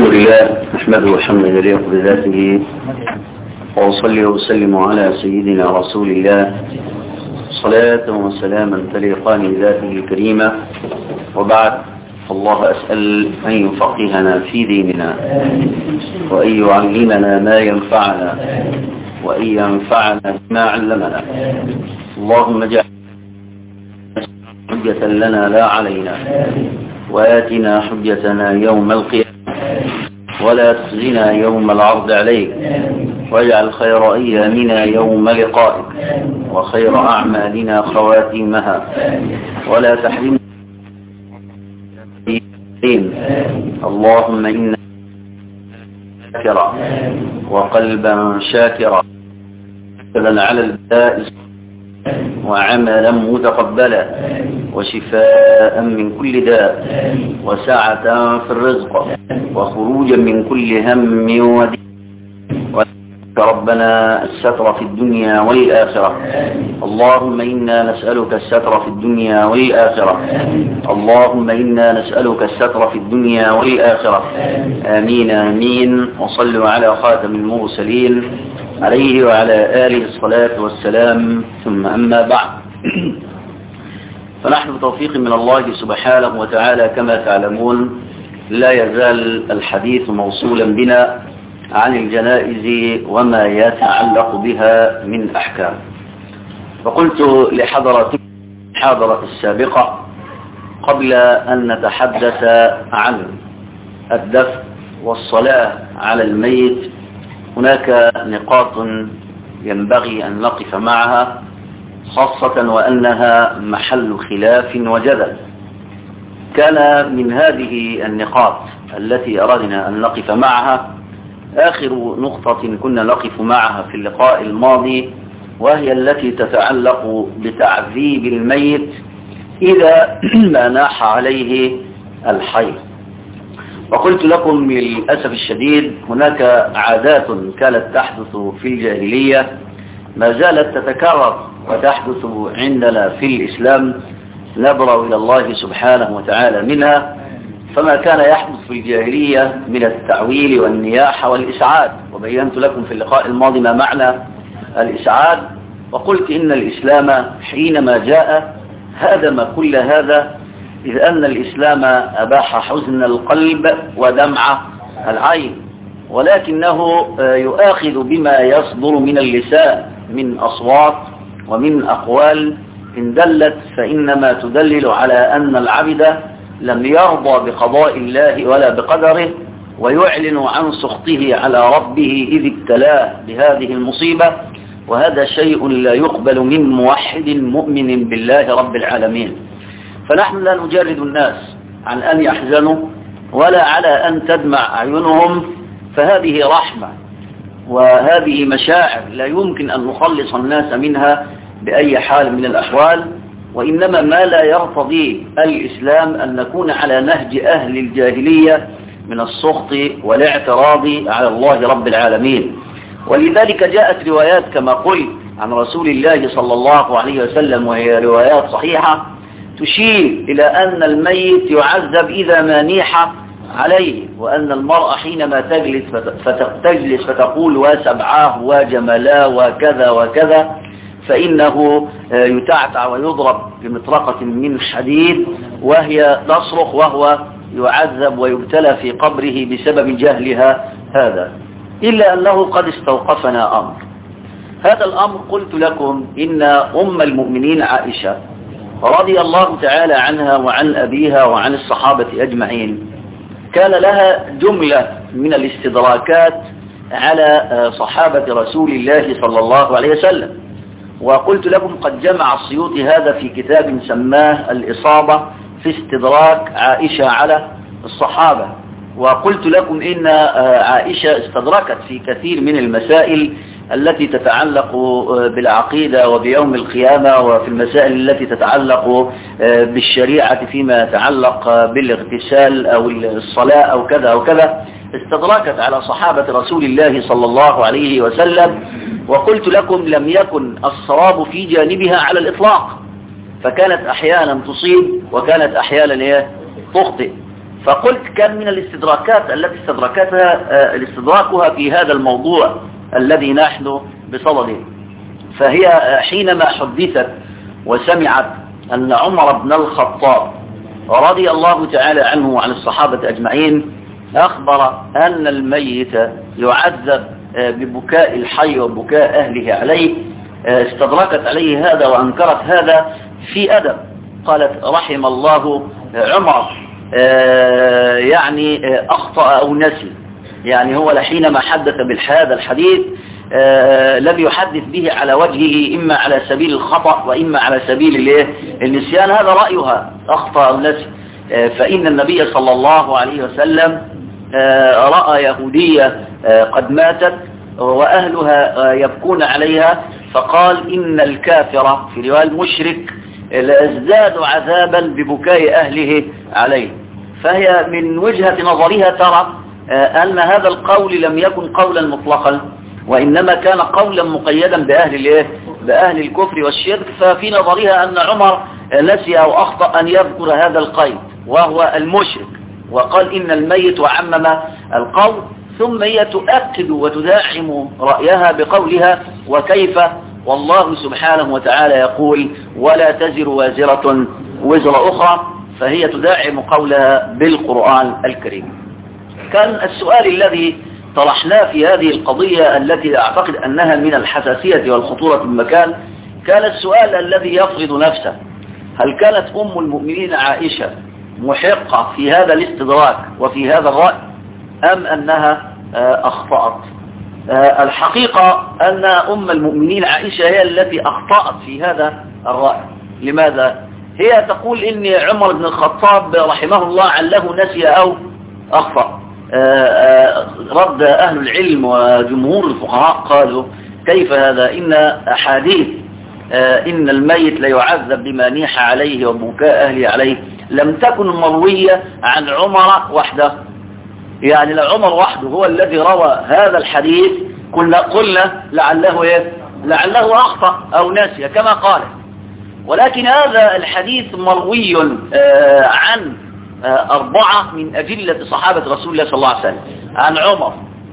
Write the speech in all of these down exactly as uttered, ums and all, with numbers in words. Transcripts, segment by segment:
لله نحمده حمدا يليق بذاته، وأصلي وأسلم على سيدنا رسول الله صلاة وسلاما تليقان بذاته الكريمة. وبعد، فالله أسأل أن يفقهنا في ديننا، وأن يعلمنا ما ينفعنا، وأن ينفعنا بما علمنا. اللهم اجعل حجة لنا لا علينا، وآتنا حجتنا يوم القيامة، ولا تخزنا يوم العرض عليك، واجعل خير أيامنا يوم لقائك، وخير أعمالنا خواتيمها، ولا تحرمنا. اللهم إنا شاكرا وقلبا شاكرا على البلاء، وعملا متقبلا، وشفاء من كل داء، وسعة في الرزق، وخروجا من كل هم ودين. ربنا الستر في الدنيا والآخرة. اللهم إنا نسألك الستر في الدنيا والآخرة. اللهم إنا نسألك الستر في الدنيا والآخرة. آمين آمين. وصلوا على خاتم المرسلين عليه وعلى آله الصلاة والسلام. ثم أما بعد، فنحن بتوفيق من الله سبحانه وتعالى كما تعلمون لا يزال الحديث موصولا بنا عن الجنائز وما يتعلق بها من أحكام. فقلت لحضرتكم الحاضرة السابقة قبل أن نتحدث عن الدفن والصلاة على الميت هناك نقاط ينبغي أن نقف معها، خاصة وأنها محل خلاف وجدل. كان من هذه النقاط التي أردنا أن نقف معها آخر نقطة كنا نقف معها في اللقاء الماضي، وهي التي تتعلق بتعذيب الميت إذا ما ناح عليه الحي. وقلت لكم للأسف الشديد هناك عادات كانت تحدث في الجاهلية ما زالت تتكرر وتحدث عندنا في الإسلام، نبرأ إلى الله سبحانه وتعالى منها. فما كان يحدث في الجاهلية من التعويل والنياحة والإسعاد، وبينت لكم في اللقاء الماضي ما معنى الإسعاد، وقلت إن الإسلام حينما جاء هدم كل هذا، إذ أن الإسلام أباح حزن القلب ودمع العين، ولكنه يؤاخذ بما يصدر من اللسان من أصوات ومن أقوال إن دلت فإنما تدلل على أن العبد لم يرضى بقضاء الله ولا بقدره، ويعلن عن سخطه على ربه إذ ابتلاه بهذه المصيبة. وهذا شيء لا يقبل من موحد مؤمن بالله رب العالمين. فنحن لا نجرد الناس عن أن يحزنوا ولا على أن تدمع أعينهم، فهذه رحمة وهذه مشاعر لا يمكن أن نخلص الناس منها بأي حال من الأحوال. وإنما ما لا يرتضي الإسلام أن نكون على نهج أهل الجاهلية من السخط والاعتراض على الله رب العالمين. ولذلك جاءت روايات كما قلت عن رسول الله صلى الله عليه وسلم، وهي روايات صحيحة تشير إلى أن الميت يعذب إذا ما نيح عليه، وأن المرأة حينما تجلس فتجلس فتقول وسبعاه وجملاه وكذا وكذا، فإنه يتعتع ويضرب بمطرقة من حديد وهي تصرخ، وهو يعذب ويبتلى في قبره بسبب جهلها هذا. إلا أنه قد استوقفنا أمر. هذا الأمر قلت لكم إن أم المؤمنين عائشة رضي الله تعالى عنها وعن أبيها وعن الصحابة أجمعين كان لها جملة من الاستدراكات على صحابة رسول الله صلى الله عليه وسلم. وقلت لكم قد جمع السيوطي هذا في كتاب سماه الإصابة في استدراك عائشة على الصحابة. وقلت لكم إن عائشة استدركت في كثير من المسائل التي تتعلق بالعقيدة وبيوم القيامة، وفي المسائل التي تتعلق بالشريعة فيما يتعلق بالاغتسال أو الصلاة أو كذا أو كذا، استدركت على صحابة رسول الله صلى الله عليه وسلم. وقلت لكم لم يكن الصواب في جانبها على الإطلاق، فكانت أحيانا تصيب وكانت أحيانا تخطئ. فقلت كان من الاستدراكات التي استدركتها الاستدراكها في هذا الموضوع الذي نحن بصدده. فهي حينما حدثت وسمعت أن عمر بن الخطاب رضي الله تعالى عنه وعن الصحابة أجمعين أخبر أن الميت يعذب ببكاء الحي وبكاء أهله عليه، استدركت عليه هذا وأنكرت هذا في أدب. قالت رحم الله عمر يعني أخطأ أو نسي، يعني هو حينما حدث بهذا الحديث لم يحدث به على وجهه إما على سبيل الخطأ وإما على سبيل النسيان، هذا رأيها أخطأ أو نسي. فإن النبي صلى الله عليه وسلم رأى يهودية قد ماتت وأهلها يبكون عليها، فقال إن الكافر في رواية المشرك لازداد عذابا ببكاء أهله عليه. فهي من وجهة نظرها ترى أن هذا القول لم يكن قولا مطلقا، وإنما كان قولا مقيدا بأهل الايه بأهل الكفر والشرك. ففي نظرها أن عمر نسي أو أخطأ أن يذكر هذا القيد وهو المشرك، وقال إن الميت وعمم القول. ثم هي تؤكد وتداعم رأيها بقولها وكيف والله سبحانه وتعالى يقول ولا تزر وازرة وزر أخرى، فهي تداعم قولها بالقرآن الكريم. كان السؤال الذي طرحناه في هذه القضية التي أعتقد أنها من الحساسية والخطورة المكان، كان السؤال الذي يفرض نفسه: هل كانت أم المؤمنين عائشة محقة في هذا الاستدراك وفي هذا الرأي أم أنها أخطأت؟ الحقيقة أن أم المؤمنين عائشة هي التي أخطأت في هذا الرأي. لماذا؟ هي تقول إن عمر بن الخطاب رحمه الله عله نسي أو أخطأ. رد أهل العلم وجمهور الفقهاء قالوا كيف هذا؟ إن أحاديث إن الميت ليعذب بما نيح عليه وبكاء أهله عليه لم تكن مروية عن عمر وحده، يعني لعمر وحده هو الذي روى هذا الحديث قلنا قلنا لعله ايه لعله أخطأ أو نسي كما قال. ولكن هذا الحديث مروي عن أربعة من أجلة صحابة رسول الله صلى الله عليه وسلم، عن عمر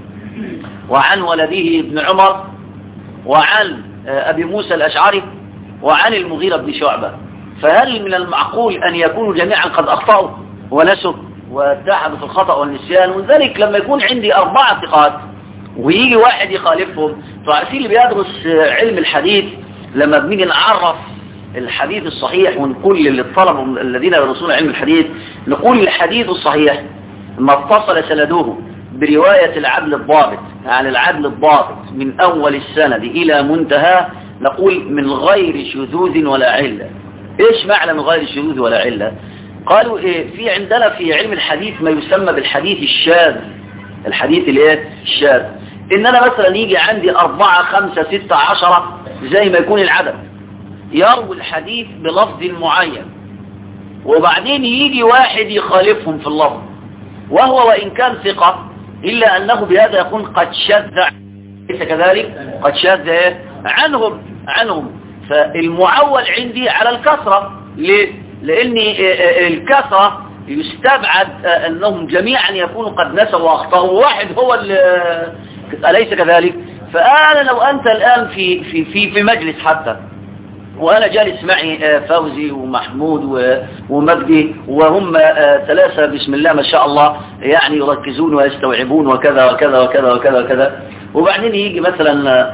وعن ولده ابن عمر وعن أبي موسى الأشعري وعن المغيرة بن شعبة. فهل من المعقول أن يكونوا جميعا قد أخطأوا ونسوا واتحدوا في الخطأ والنسيان؟ وذلك لما يكون عندي أربعة ثقات ويجي واحد يخالفهم. فعسي اللي بيدرس علم الحديث لما بنيجي نعرف الحديث الصحيح ونقول للطلبة الذين يدرسون علم الحديث، نقول الحديث الصحيح ما اتصل سنده برواية العدل الضابط عن العدل الضابط من أول السند إلى منتهى، نقول من غير شذوذ ولا علة. إيش معنى من غير شذوذ ولا علة؟ قالوا إيه؟ في عندنا في علم الحديث ما يسمى بالحديث الشاذ. الحديث الايه الشاذ إن أنا مثلا يجي عندي أربعة خمسة ستة عشرة زي ما يكون العدد يروي الحديث بلفظ معين، وبعدين يجي واحد يخالفهم في اللفظ وهو وإن كان ثقة إلا أنه بهذا يكون قد شذ، ليس كذلك؟ قد شذ عنهم عنهم فالمعول عندي على الكثرة. ليه؟ لأن الكثرة يستبعد أنهم جميعا يكونوا قد نسوا وأخطأوا، واحد هو أليس كذلك؟ فأنا لو أنت الآن في في في في مجلس حتى وأنا جالس معي فوزي ومحمود ومجدي وهم ثلاثة بسم الله ما شاء الله يعني يركزون ويستوعبون وكذا وكذا وكذا وكذا وكذا، وبعدين يجي مثلا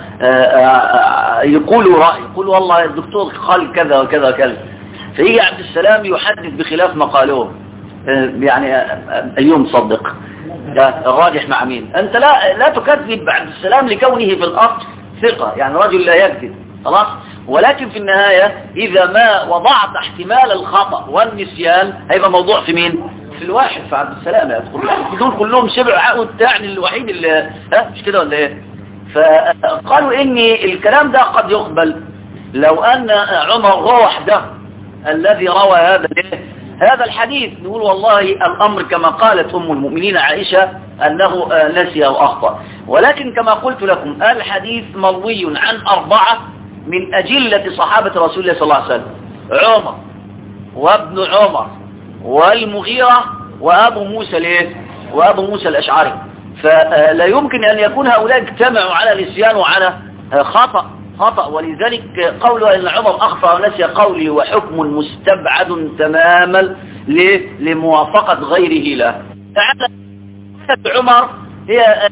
يقولوا رأي، يقولوا والله الدكتور قال كذا وكذا وكذا، فيجي عبد السلام يحدث بخلاف ما قالوه، يعني اليوم صدق الراجح مع مين؟ أنت لا لا تكذب عبد السلام لكونه في الأصل ثقة، يعني رجل لا يكذب خلاص، ولكن في النهاية إذا ما وضعت احتمال الخطأ والنسيان هيبقى موضوع في مين؟ في الواحد، في عبد السلام يدخل دول كلهم شبع عقد يعني الوحيد اللي ها مش كده ولا ايه؟ فقالوا إن الكلام ده قد يقبل لو أن عمر هو وحده الذي روى هذا هذا الحديث، نقول والله الأمر كما قالت أم المؤمنين عائشة أنه نسي أو أخطأ. ولكن كما قلت لكم الحديث مروي عن أربعة من أجلة صحابة رسول الله صلى الله عليه وسلم: عمر وابن عمر والمغيرة وأبو موسى ليه وأبو موسى الأشعري. فلا يمكن أن يكون هؤلاء اجتمعوا على النسيان وعلى خطأ خطأ ولذلك قوله أن عمر أخطأ ونسي قولي وحكم مستبعد تماما لموافقة غيره له. عمر هي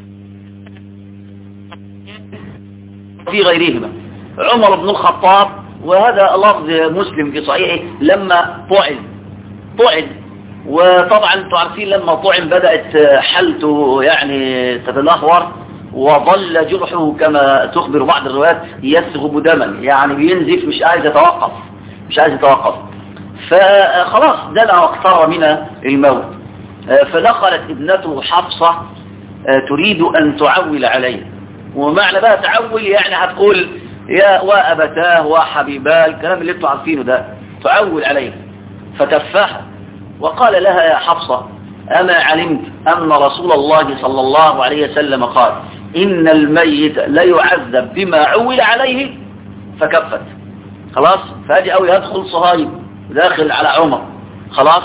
في غيرهما. عمر بن الخطاب وهذا لفظ مسلم في صحيحه لما طعن طعن وطبعا انتم عارفين لما طعن بدأت حالته يعني تتدهور وظل جرحه كما تخبر بعض الروايات يسغب دما، يعني بينزف مش عايز يتوقف مش عايز يتوقف فخلاص دنا واقترب من الموت. فدخلت ابنته حفصة تريد أن تعول عليه، ومعنى بقى تعول يعني هتقول يا وأبتاه وحبيباه الكلام اللي انتم عارفينه ده، تعول عليه. فتفها وقال لها يا حفصة أما علمت أن رسول الله صلى الله عليه وسلم قال إن الميت لا يعذب بما عول عليه؟ فكفت خلاص. فهذه أو يدخل صهيب داخل على عمر خلاص.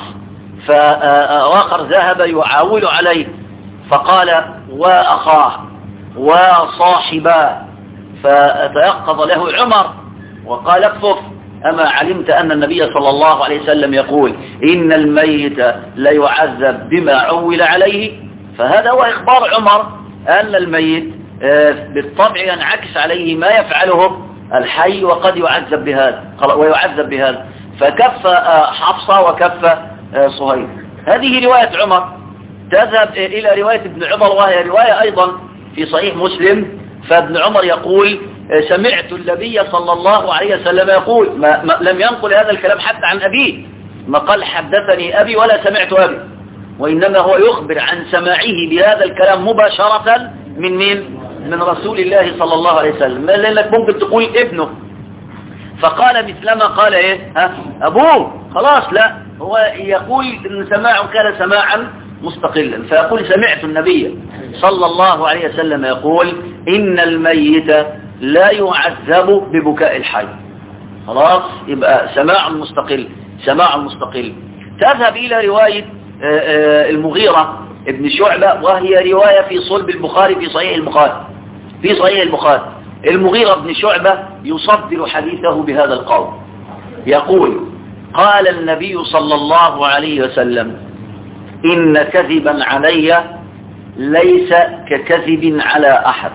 فآخر ذهب يعاول عليه فقال وأخاه وصاحباه، فتيقظ له عمر وقال اكفف أما علمت أن النبي صلى الله عليه وسلم يقول إن الميت لا يعذب بما عول عليه؟ فهذا هو إخبار عمر أن الميت بالطبع ينعكس عليه ما يفعله الحي وقد يعذب بهذا ويعذب بهذا. فكف حفصة وكف صهيب. هذه رواية عمر. تذهب إلى رواية ابن عمر وهي رواية أيضا في صحيح مسلم. فابن عمر يقول سمعت النبي صلى الله عليه وسلم يقول، ما ما لم ينقل هذا الكلام حتى عن أبيه، ما قال حدثني أبي ولا سمعت أبي، وإنما هو يخبر عن سماعه بهذا الكلام مباشرة من مين؟ من رسول الله صلى الله عليه وسلم. لأنك ممكن تقول ابنه فقال مثلما قال ايه ها أبوه، خلاص لا، هو يقول إن سماعه كان سماعا مستقلا. فيقول سمعت النبي صلى الله عليه وسلم يقول إن الميت لا يعذب ببكاء الحي. خلاص يبقى سماع مستقل سماع مستقل. تذهب إلى رواية المغيرة ابن شعبة وهي رواية في صلب البخاري في صحيح البخاري في صحيح البخاري. المغيرة بن شعبة يصدر حديثه بهذا القول، يقول قال النبي صلى الله عليه وسلم إن كذبا علي ليس ككذب على أحد.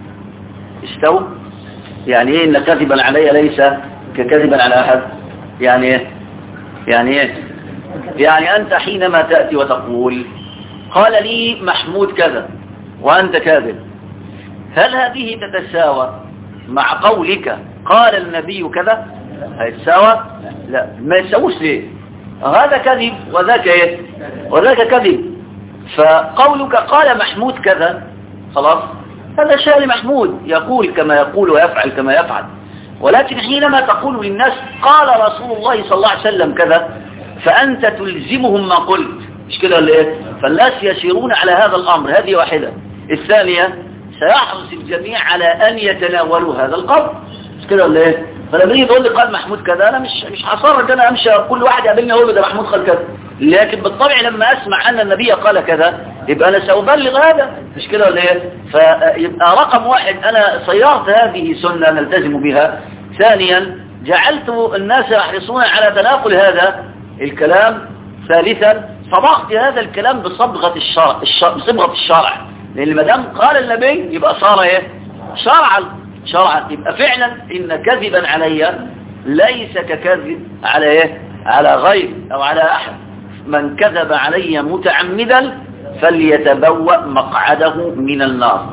استوى يعني ايه ان كذبا علي ليس ككذبا على أحد؟ يعني ايه يعني ايه يعني أنت حينما تأتي وتقول قال لي محمود كذا وأنت كاذب، هل هذه تتساوى مع قولك قال النبي كذا؟ هيتساوى؟ لا، ما يتساوش. ليه؟ هذا كذب وذاك ايه وذاك كذب. فقولك قال محمود كذا خلاص هذا شأن محمود، يقول كما يقول ويفعل كما يفعل. ولكن حينما تقول للناس قال رسول الله صلى الله عليه وسلم كذا فأنت تلزمهم ما قلت، مش كده ولا ايه؟ فالناس يسيرون على هذا الأمر. هذه واحدة. الثانية سيحرص الجميع على أن يتناولوا هذا القول، مش كده ولا ايه؟ فلما يجي تقول لي قال محمود كذا أنا مش مش هصرك أنا أمشي كل واحد يقابلني أقول له ده محمود قال كذا، لكن بالطبع لما أسمع أن النبي قال كذا يبقى أنا سأبلغ هذا، مش كده ولا ايه؟ فيبقى رقم واحد أنا صيرت هذه سنة نلتزم بها. ثانيا جعلت الناس يحرصون على تناقل هذا الكلام. ثالثا صبغت هذا الكلام بصبغة الشرع بصبغة الشرع، لأن ما دام قال النبي يبقى صار ايه شرعا شرعا. يبقى فعلا إن كذبا علي ليس ككذب على ايه على غير أو على أحد. من كذب علي متعمدا فليتبوأ مقعده من النار.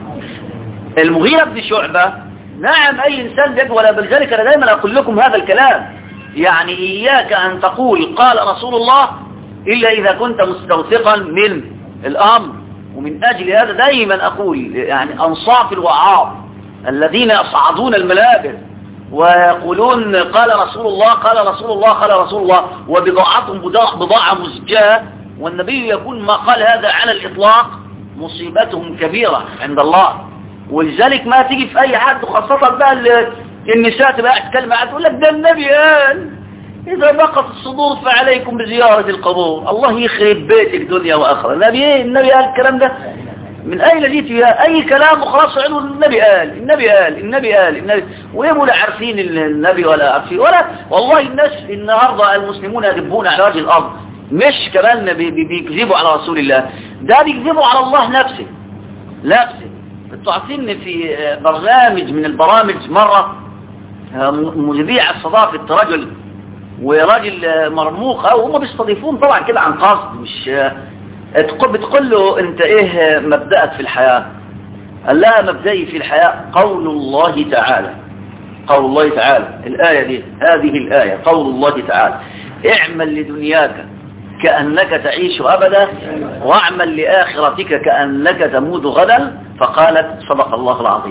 المغيرة بن شعبة نعم أي إنسان بيجب، ولا بذلك أنا دائما أقول لكم هذا الكلام، يعني إياك أن تقول قال رسول الله إلا إذا كنت مستوثقا من الأمر. ومن أجل هذا دائما أقول يعني أنصاف الوعاظ الذين يصعدون المنابر ويقولون قال رسول الله قال رسول الله قال رسول الله وبضاعتهم بضاعة مزجاة، والنبي يقول ما قال هذا على الإطلاق، مصيبتهم كبيرة عند الله. ولذلك ما تيجي في أي حد، خاصة بقى النساء تبقى تتكلم تقول لك ده النبي قال إذا بقت الصدور فعليكم بزيارة القبور. الله يخرب بيتك دنيا وآخرة. النبي إيه؟ النبي قال الكلام ده من أين جيت فيها؟ أي كلام وخلاص عنه النبي قال النبي قال النبي قال النبي ويبقوا لا عارفين النبي ولا عارفين ولا. والله الناس النهاردة المسلمون يذبون على وجه الأرض، مش كمان بيكذبوا على رسول الله، ده بيكذبوا على الله نفسه نفسه. انتوا عارفين في برنامج من البرامج مرة مذيع استضافة رجل وراجل مرموق، او هم بيستضيفون طبعا كده عن قصد، مش بتقول له انت ايه مبدأك في الحياة؟ قال لها مبدئي في الحياة قول الله تعالى، قول الله تعالى الآية دي، هذه الآية قول الله تعالى اعمل لدنياك كأنك تعيش أبدا واعمل لآخرتك كأنك تموت غدا. فقالت صدق الله العظيم.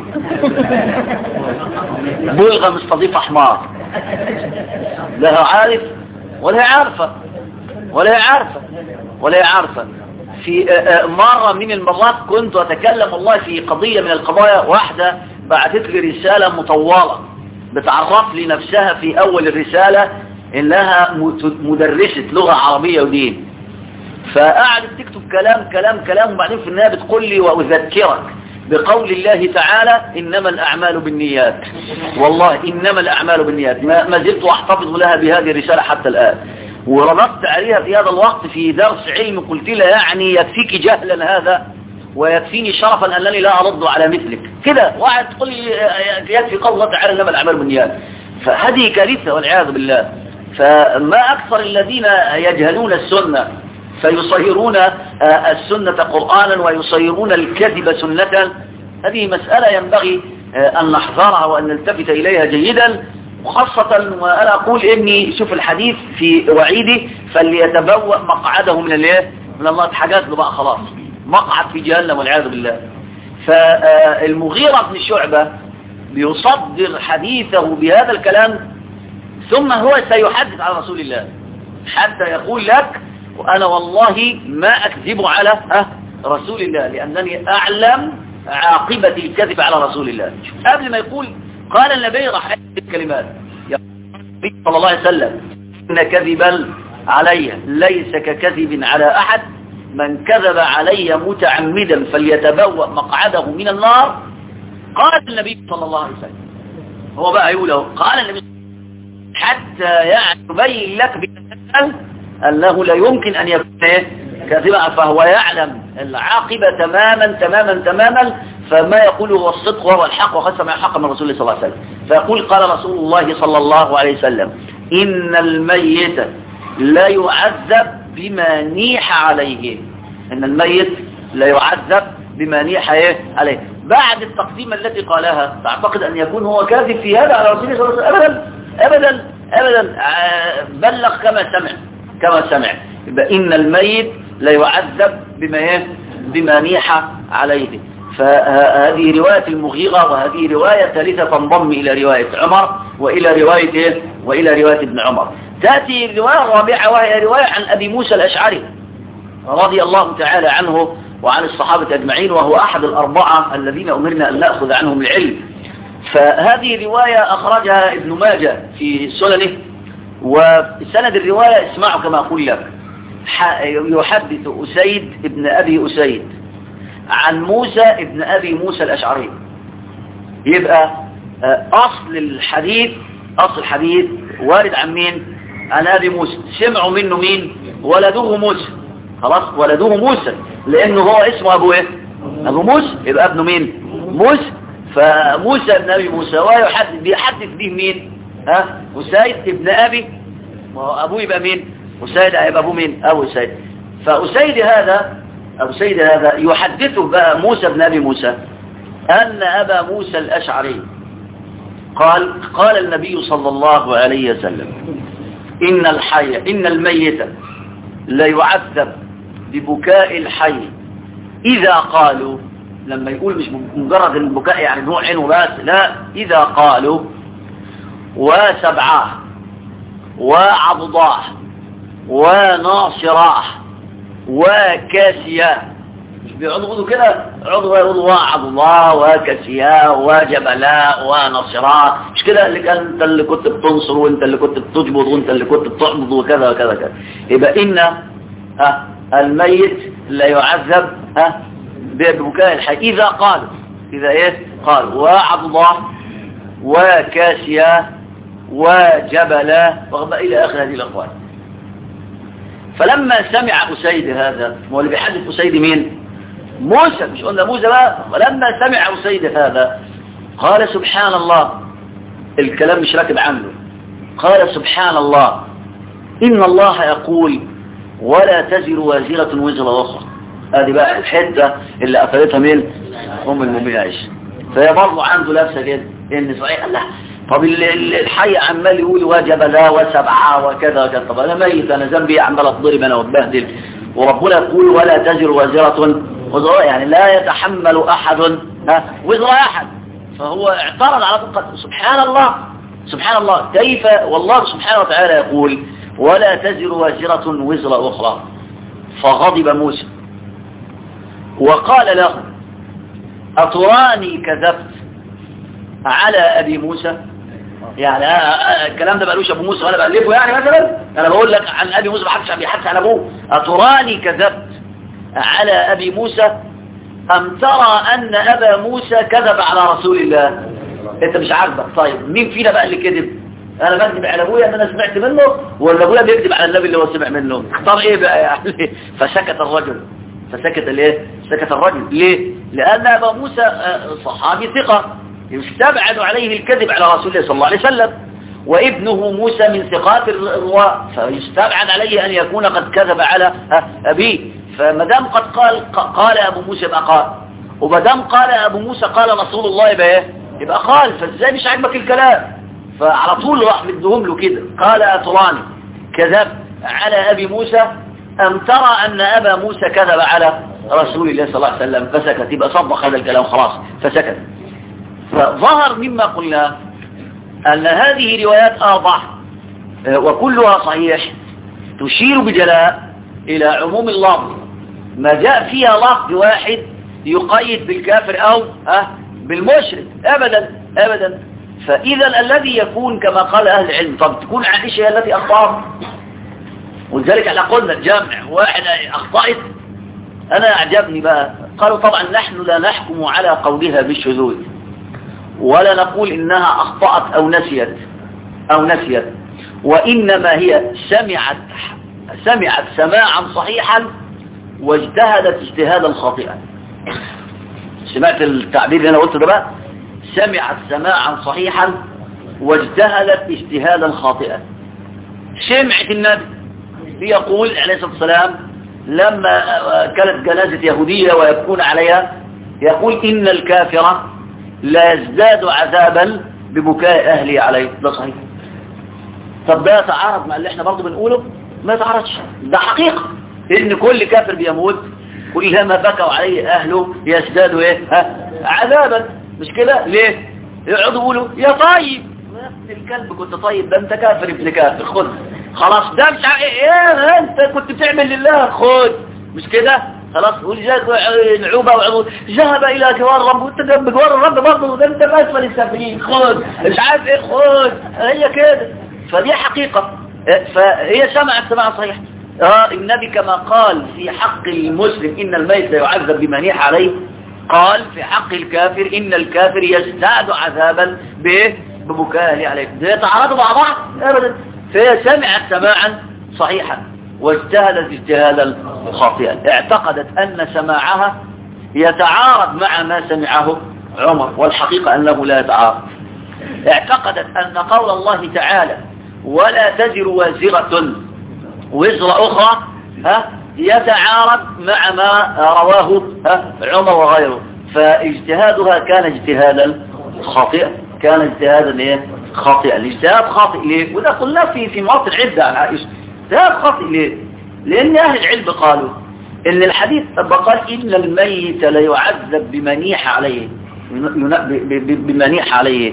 بلغة مستضيفة حمار، لا عارف ولا عارفة ولا عارفة ولا عارفة. في مرة من المرات كنت أتكلم والله في قضية من القضايا، واحدة بعثت لي رسالة مطولة بتعرف لي نفسها في أول الرسالة إنها مدرسة لغة عربية ودين، فقعدت تكتب كلام كلام كلام وبعدين في النهاية بتقول لي وأذكرك بقول الله تعالى إنما الأعمال بالنيات. والله إنما الأعمال بالنيات ما زلت أحتفظ لها بهذه الرسالة حتى الآن، وربطت عليها في هذا الوقت في درس علم قلت لها يعني يكفيك جهلا هذا ويكفيني شرفا أنني لا أرد على مثلك كده. واحد تقول لي يكفي قول الله تعالى إنما الأعمال بالنيات، فهذه كارثة والعياذ بالله. فما أكثر الذين يجهلون السنة فيصيرون السنة قرآنا ويصيرون الكذب سنة. هذه مسألة ينبغي أن نحذرها وأن نلتفت إليها جيدا، وخاصة وأنا أقول إني شوف الحديث في وعيده فليتبوأ مقعده من الايه من الله، حاجات له بقى خلاص مقعد في جهنم والعياذ بالله. فالمغيرة بن شعبة بيصدر حديثه بهذا الكلام، ثم هو سيحدث على رسول الله حتى يقول لك وأنا والله ما أكذب على رسول الله لأنني أعلم عاقبة الكذب على رسول الله. قبل ما يقول قال النبي رحمه الكلمات صلى الله عليه وسلم إن كذبا علي ليس ككذب على أحد، من كذب علي متعمدا فليتبوأ مقعده من النار. قال النبي صلى الله عليه وسلم، هو بقى يقوله قال النبي حتى يعني يبين لك بالنسبة أنه لا يمكن أن يكون كذبا، فهو يعلم العاقبة تماما تماما تماما، فما يقوله هو الصدق وهو الحق وخاصة ما يحق من رسول الله صلى الله عليه وسلم. فيقول قال رسول الله صلى الله عليه وسلم إن الميت لا يعذب بما نيح عليه، إن الميت لا يعذب بما نيح عليه. بعد التقديمة التي قالها تعتقد أن يكون هو كاذب في هذا على رسول الله صلى الله عليه وسلم؟ أبدا أبدا أبدا، بلغ كما سمع كما سمع. إن الميت لا يعذب بما بما نيح عليه. فهذه رواية المغيرة، وهذه رواية ثالثة تنضم إلى رواية عمر وإلى رواية وإلى رواية ابن عمر. تأتي الرواية الرابعة وهي رواية عن أبي موسى الأشعري رضي الله تعالى عنه وعن الصحابة أجمعين، وهو أحد الأربعة الذين أمرنا أن نأخذ عنهم العلم. فهذه رواية أخرجها ابن ماجه في سننه، وسند الرواية اسمعوا كما أقول لك. يحدث أسيد ابن أبي أسيد عن موسى ابن أبي موسى الأشعري. يبقى أصل الحديث أصل الحديث وارد عن مين؟ عن أبي موسى. سمعوا منه مين؟ ولده موسى. خلاص ولده موسى لأنه هو اسمه أبو إيه؟ أبو موسى، يبقى ابنه مين؟ موسى. فموسى ابن أبي موسى ويحدث بيحدث به مين؟ ها؟ أسيد ابن أبي، وأبوه يبقى مين؟ أسيد هيبقى أبوه مين؟ أبو أسيد. فأسيد هذا أبو سيد هذا يحدثه بقى موسى بن أبي موسى أن أبا موسى الأشعري قال قال النبي صلى الله عليه وسلم إن الحي إن الميت لا يعذب ببكاء الحي إذا قالوا. لما يقول مش مجرد البكاء يعني نوع عينه بس، لا، إذا قالوا وسبعاه وعضضاه وناصراه وكاسياه مش بيقعدوا يقولوا كده، يقعدوا يقولوا وعد الله وكسياء وجبلاء ونصراء، مش كده؟ اللي كان انت اللي كنت بتنصر وانت اللي كنت بتجبض وانت اللي كنت بتعبد وكذا وكذا كذا. يبقى ان ها الميت لا يعذب ها ببكاء الحي اذا قال اذا ايه قال وعد الله وكاسياء وجبلاء وغضاء الى اخر هذه الاقوال. فلما سمع أسيد هذا، هو اللي بيحدث أسيد مين؟ موسى، مش قلنا موسى بقى. ولما سمع أسيد هذا قال سبحان الله، الكلام مش راكب عنده، قال سبحان الله إن الله يقول ولا تزر وازرة وزر أخرى. هذه بقى الحتة اللي قفلتها مين؟ أم المؤمنين عائشة. فهي برضه عنده لابسة كده إن صحيح الله، طب الحي عمال يقول وجبلا وسبعة وكذا وكذا، طب انا ميت، انا ذنبي عمال اتضرب انا واتبهدل، وربنا يقول ولا تزر وازرة وزر، يعني لا يتحمل احد ها وزر احد. فهو اعترض على فقط سبحان الله سبحان الله كيف والله سبحانه وتعالى يقول ولا تزر وازرة وزر اخرى. فغضب موسى وقال له اتراني كذبت على ابي موسى؟ يعني الكلام ده بقالوش ابو موسى وانا بألفه، يعني مثلا انا بقول لك عن ابي موسى، ما حدش بيحدث عن ابوه. اتراني كذبت على ابي موسى ام ترى ان ابا موسى كذب على رسول الله؟ انت مش عاجبك؟ طيب مين فينا بقى اللي كذب؟ انا بكذب على ابويا ان انا سمعت منه، ولا ابويا بيكذب على النبي اللي هو سمع منه؟ اختار ايه بقى يعني؟ فسكت الرجل. فسكت ليه؟ سكت الرجل ليه؟ لان ابا موسى صحابي ثقة يستبعد عليه الكذب على رسول الله صلى الله عليه وسلم، وابنه موسى من ثقات الرواة، فيستبعد عليه أن يكون قد كذب على أبيه. فمدام قد قال قال أبو موسى يبقى قال، ومدام قال أبو موسى قال رسول الله يبقى ايه؟ يبقى قال. فازاي مش عاجبك الكلام؟ فعلى طول راح مدهم له كده، قال أتراني كذب على أبي موسى أم ترى أن أبا موسى كذب على رسول الله صلى الله عليه وسلم؟ فسكت. يبقى صدق هذا الكلام خلاص، فسكت. فظهر مما قلنا أن هذه روايات أربع وكلها صحيح تشير بجلاء إلى عموم اللفظ، ما جاء فيها لفظ واحد يقيد بالكافر أو بالمشرك أبدا أبدا. فإذا الذي يكون كما قال أهل العلم، طب تكون عائشة هي التي أخطأت، ولذلك احنا قلنا الجامع واحد أخطأت. أنا أعجبني بقى قالوا طبعا نحن لا نحكم على قولها بالشذوذ، ولا نقول إنها أخطأت أو نسيت أو نسيت، وإنما هي سمعت سمعت سماعا صحيحا واجتهدت اجتهادا خاطئا. سمعت التعبير اللي أنا قلته ده بقى؟ سمعت سماعا صحيحا واجتهدت اجتهادا خاطئا. سمعت النبي يقول عليه الصلاة والسلام لما كانت جنازة يهودية ويبكون عليها، يقول إن الكافر لا يزداد عذابا ببكاء أهلي عليه. ده صحيح. طب ده يتعارض مع اللي احنا برضو بنقوله؟ ما يتعارضش، ده حقيقة إن كل كافر بيموت كلما بكوا عليه أهله يزدادوا إيه؟ ها؟ عذابا. مش كده؟ ليه؟ يقعدوا يقولوا يا طيب يا ابن الكلب كنت طيب، ده انت كافر ابن كافر، خد خلاص. ده مش عارف ايه انت كنت بتعمل لله، خد. مش كده؟ خلاص. ولذلك نعوبة وعبود ذهب الى جوار رب، وانت جنب جوار الرب برضه، ده انت باسفل السافلين، خد. مش عارف ايه، خد. هي كده. فدي حقيقة. فهي سمعت سماع صحيح. اه النبي كما قال في حق المسلم ان الميت يعذب بما نيح عليه، قال في حق الكافر ان الكافر يزداد عذابا ببكائه عليه. ده يتعارضوا مع بعض ابدا. فهي سمعت سماعا صحيحا واجتهدت اجتهادا خاطئا، اعتقدت ان سماعها يتعارض مع ما سمعه عمر، والحقيقة انه لا يتعارض. اعتقدت ان قول الله تعالى ولا تزر وازرة وزر اخرى ها يتعارض مع ما رواه ها عمر وغيره، فاجتهادها كان اجتهادا خاطئا، كان اجتهادا ايه خاطئا. الاجتهاد خاطئ ليه؟ وده قلنا في في مواطن عدة عن عائشة. اجتهاد خاطئ ليه؟ لان اهل العلم قالوا ان الحديث قال ان الميت لا يعذب بمنيح عليه، بمنيح عليه.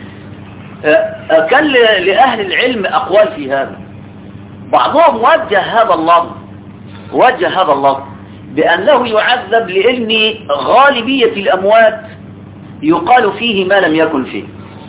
كان لأهل العلم أقوال في هذا. بعضهم وجه هذا اللفظ وجه هذا اللفظ بأنه يعذب لأن غالبية الأموات يقال فيه ما لم يكن فيه.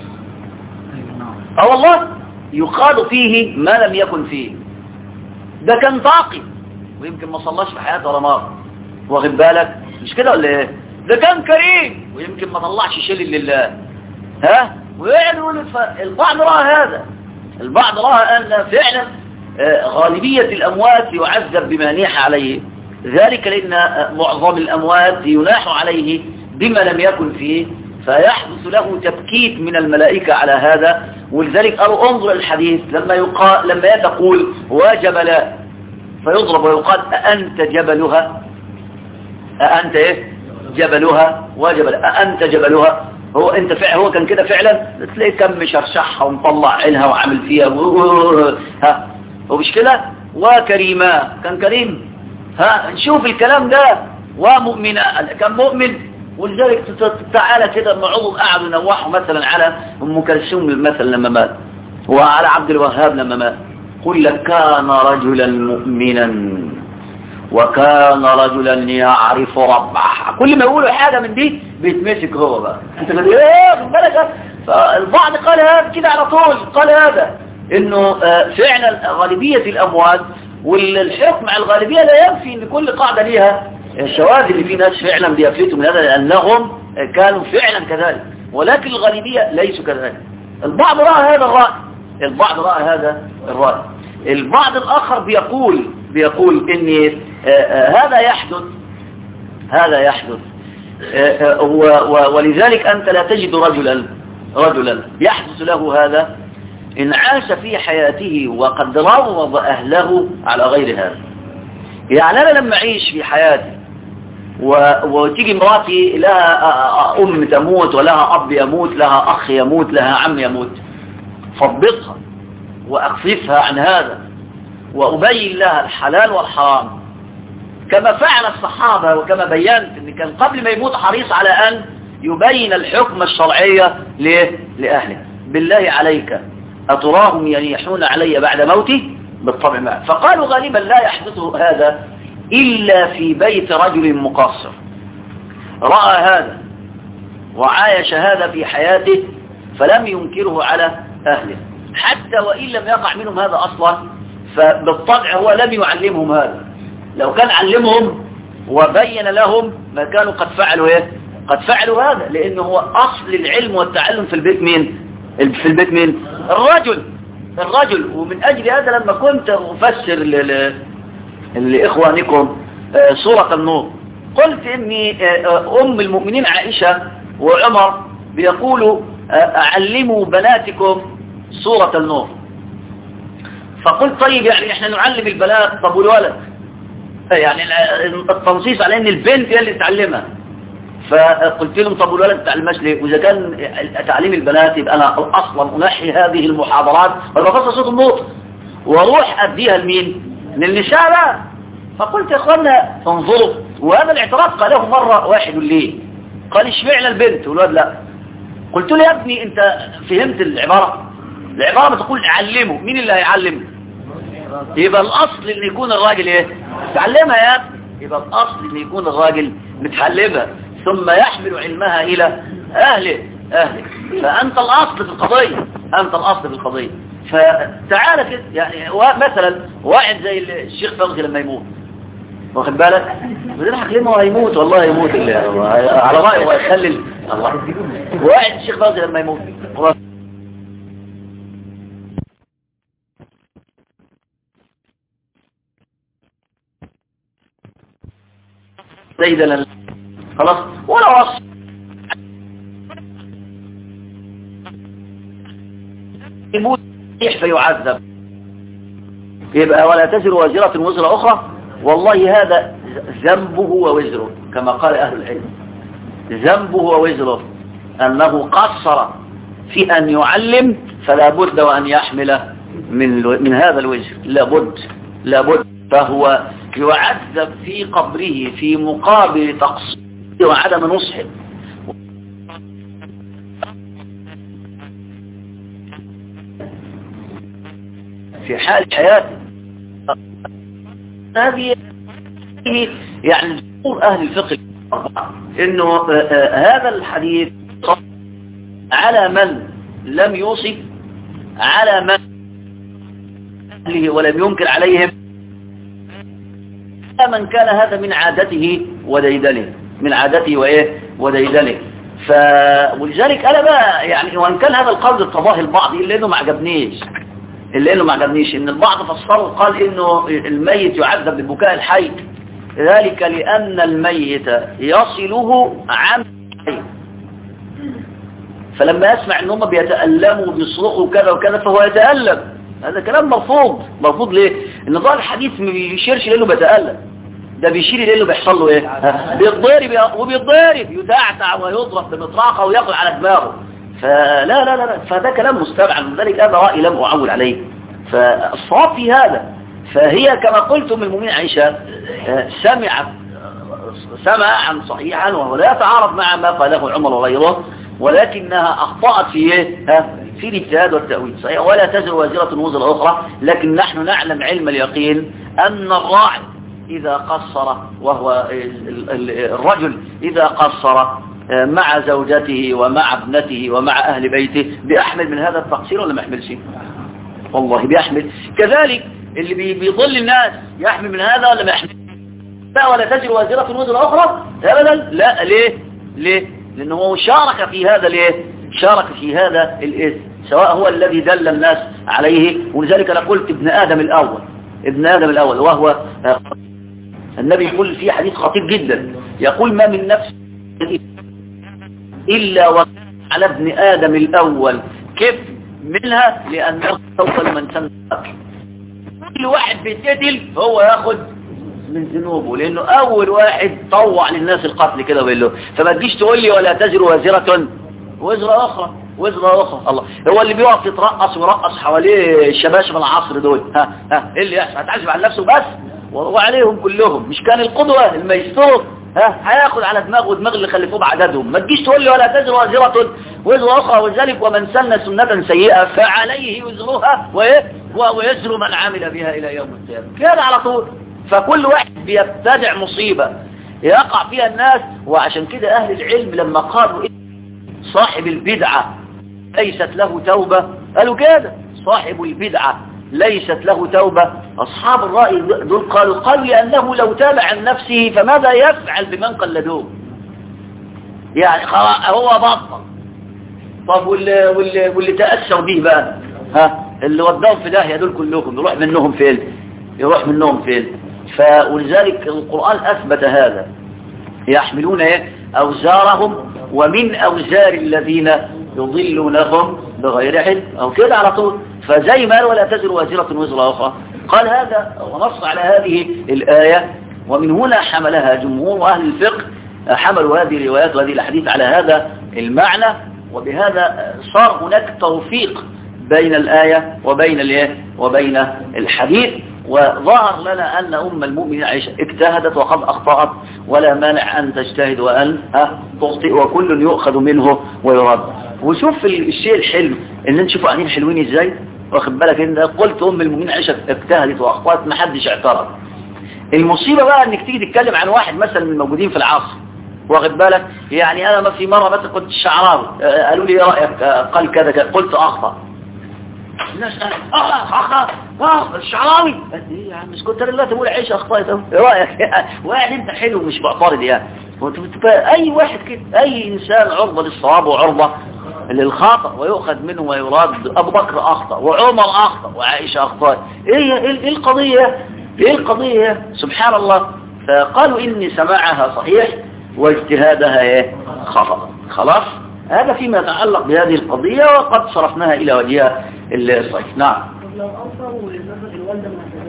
اه والله يقال فيه ما لم يكن فيه. ده كان طاقي ويمكن ما صلاش في حياته ولا مرة، واخد بالك مش كده ولا ايه؟ ده كان كريم ويمكن ما طلعش شيء لله، ها؟ ويعني البعض رأى هذا، البعض رأى أن فعلا غالبية الأموات يعذب بما نيح عليه، ذلك لأن معظم الأموات يناح عليه بما لم يكن فيه، فيحدث له تبكيت من الملائكة على هذا. ولذلك قالوا انظر الحديث لما يقال لما يتقول وجبلا فيضرب ويقال أأنت جبلها، أأنت إيه جبلها وجبل، أأنت جبلها. هو انت فعلا هو كان كده فعلا، تلاقيه كم مشرشحها ومطلع عينها وعامل فيها ها، ومش كده. وكريما كان كريم، ها نشوف الكلام ده. ومؤمنا كان مؤمن. ولذلك تعالى كده المعوض قعدوا ينوحوا مثلا على ام كلثوم مثلا لما مات، وعلى عبد الوهاب لما مات، قل لك كان رجلا مؤمنا وكان رجلا يعرف ربه. كل ما يقولوا حاجة من دي بيتمسك هو بقى. انت قال ايه من بالك؟ فالبعض قال هذا كده على طول، قال هذا انه فعلا غالبية الاموات، والحكم على الغالبية لا ينفي ان كل قاعدة ليها الشواذ اللي في ناس فعلا بيفلتوا من هذا لانهم كانوا فعلا كذلك، ولكن الغالبية ليسوا كذلك. البعض رأى هذا الرأي، البعض رأى هذا الرأي. البعض الآخر بيقول بيقول ان هذا يحدث هذا يحدث ولذلك أنت لا تجد رجلا رجلا يحدث له هذا إن عاش في حياته وقد روض أهله على غير هذا. يعني أنا لما أعيش في حياتي وتيجي مراتي لها أم تموت ولها أب يموت لها أخ يموت لها عم يموت، فضبطها وأخففها عن هذا وأبين لها الحلال والحرام كما فعل الصحابة، وكما بينت أن كان قبل ما يموت حريص على أن يبين الحكم الشرعية لأهله. بالله عليك أتراهم ينيحون علي بعد موتي؟ بالطبع ما. فقالوا غالبا لا يحدث هذا إلا في بيت رجل مقصر رأى هذا وعايش هذا في حياته فلم ينكره على أهله، حتى وإن لم يقع منهم هذا أصلا، فبالطبع هو لم يعلمهم هذا. لو كان علمهم وبين لهم ما كانوا قد فعلوا ايه قد فعلوا هذا، لانه هو اصل العلم والتعلم في البيت مين في البيت مين الرجل الرجل ومن اجل هذا لما كنت افسر لاخوانكم سورة النور قلت اني ام المؤمنين عائشة وعمر بيقولوا علموا بناتكم سورة النور، فقلت طيب يعني احنا نعلم البنات، طب والولد؟ يعني التنصيص على ان البنت هي اللي تعلمها، فقلت لهم طب والولد تعلمش ليه؟ واذا كان تعليم البنات يبقى انا اصلا انحي هذه المحاضرات وبفصل صوت النطق واروح اديها لمين؟ للنساء بقى. فقلت يا اخوانا انظروا، وهذا الاعتراض قاله مره واحد ليه قال اشمعنى البنت والولد لا؟ قلت له يا ابني انت فهمت العباره؟ العباره بتقول علمه، مين اللي هيعلم؟ يبقى الاصل ان يكون الراجل ايه تعلمها يا ابني، يبقى الاصل ان يكون الراجل متعلمها ثم يحمل علمها الى اهله اهله فانت الاصل في القضيه، انت الاصل في القضيه. فتعالى كده يعني مثلا واحد زي الشيخ فوزي لما يموت واخد بالك بنضحك ليه؟ ما هو هيموت والله يموت على رايه ويخلل الله. واحد الشيخ فوزي لما يموت زيدا خلاص ولا وصف يموت فيعذب، يبقى ولا تزر وازرة وزر أخرى. والله هذا ذنبه ووزره كما قال أهل العلم، ذنبه ووزره أنه قصر في أن يعلم، فلا بد وأن يحمل من من هذا الوزر، لابد لابد فهو يعذب في قبره في مقابل تقصير وعدم نصحه. في حال حياته هذه يعني جمهور أهل الفقه إنه هذا الحديث على من لم يوصف على من أهله ولم ينكر عليهم من كان هذا من عادته وديدنه من عادته وإيه وديدنه. ف ولذلك أنا بقى يعني وإن كان هذا القول التضاهي البعض إلا إنه ما عجبنيش إلا إنه ما عجبنيش إن البعض فسره قال إنه الميت يعذب بالبكاء الحي، ذلك لأن الميت يصله عن الحي، فلما يسمع إن هم بيتألموا وبيصرخوا كذا وكذا فهو يتألم. هذا كلام مرفوض. مرفوض ليه؟ إن ظاهر الحديث ما بيشيرش لأنه بيتألم، ده بيشير لأنه بيحصل له إيه؟ بيتضرب وبيتضرب يتعتع ويضرب بمطرقة ويقل على دماغه. فلا لا لا فده كلام مستبعد، لذلك هذا رأي لم أعول عليه. فالصواب في هذا. فهي كما قلت من المؤمنين عائشة سمعت سمعا صحيحا وهو لا يتعارض مع ما قاله عمر وغيره، ولكنها أخطأت في إيه؟ في الاجتهاد والتأويل صحيح. ولا تزر وازرة وزر أخرى، لكن نحن نعلم علم اليقين أن الراعي إذا قصر، وهو الرجل إذا قصر مع زوجته ومع ابنته ومع أهل بيته بيحمل من هذا التقصير ولا ما يحملش؟ والله بيحمل. كذلك اللي بيضل الناس يحمل من هذا ولا ما يحمل؟ لا، ولا تزر وازرة وزر أخرى أبدا. لا. ليه؟ ليه؟ لأنه هو شارك في هذا ليه؟ شارك في هذا الإثم، سواء هو الذي دل الناس عليه. ولذلك أنا قلت ابن آدم الأول ابن آدم الأول وهو النبي يقول في حديث خطير جدا، يقول ما من نفس إلا وقع على ابن آدم الأول كيف منها، لأنه أول من سن القتل. كل واحد بيتقتل هو ياخد من ذنوبه، لأنه أول واحد طوع للناس القتل كده وبيقول له. فما تجيش تقول لي ولا تزر وازرة وزر أخرى وزر أخرى. الله هو اللي بيقف يترقص ويرقص حواليه الشباشب العصر دول، ها ها إيه اللي يحصل؟ هتعزب على نفسه بس وعليهم كلهم؟ مش كان القدوة الميسور ها هياخد على دماغه ودماغ اللي خلفوه بعددهم. ما تجيش تقول لي ولا تزر وازرة وزر أخرى. وذلك ومن سن سنة سيئة فعليه وزرها وإيه ويزر من عمل بها إلى يوم القيامة كده على طول. فكل واحد بيبتدع مصيبة يقع فيها الناس. وعشان كده أهل العلم لما قالوا إيه صاحب البدعة ليست له توبة، قالوا كده صاحب البدعة ليست له توبة. أصحاب الرأي دول قالوا قالوا لأنه لو تاب عن نفسه فماذا يفعل بمن قلدوه؟ يعني هو بطل. طب واللي, واللي, واللي تأسوا به بقى ها اللي وداهم في داهية دول كلهم يروح منهم فين؟ يروح منهم فين؟ فولذلك القرآن أثبت هذا، يحملون إيه؟ أوزارهم ومن أوزار الذين يضلونهم بغير علم أو كده على طول. فزي ما قال ولا تزر وازرة وزر أخرى، قال هذا ونص على هذه الآية. ومن هنا حملها جمهور أهل الفقه، حملوا هذه الروايات وهذه الحديث على هذا المعنى. وبهذا صار هناك توفيق بين الآية وبين الايه وبين الحديث. وظهر لنا أن أم المؤمنين عائشة اجتهدت وقد أخطأت، ولا مانع أن تجتهد وأن تخطئ، وكل يؤخذ منه ويرد. وشوف الشيء الحلو ان انت شوفوا قاعدين حلوين ازاي، واخد بالك ان قلت ام المؤمنين عائشة اجتهدت واخطأت ما حدش اعترض. المصيبة بقى انك تيجي تتكلم عن واحد مثلا من الموجودين في العصر، واخد بالك يعني انا ما في مرة مثلا كنت الشعراوي قالوا لي ايه رأيك قال كذا كذا قلت اخطأ. الناس قالت اه اخطأ اه الشعراوي ايه يا عم مش كنت انا تقول عيشة اخطأت اهو ايه رأيك واحد انت حلو مش معترض يعني. اي واحد كده اي انسان عرضة للصواب وعرضة للخطأ ويؤخذ منه ويراد. ابو بكر اخطأ وعمر اخطأ وعائشة اخطأت. ايه ايه القضية ايه القضية سبحان الله. فقالوا اني سماعها صحيح واجتهادها ايه خطأ. خلاص هذا فيما يتعلق بهذه القضية، وقد صرفناها الى وجهها الصحيح. نعم. لو أوصوا للنفس الوالدة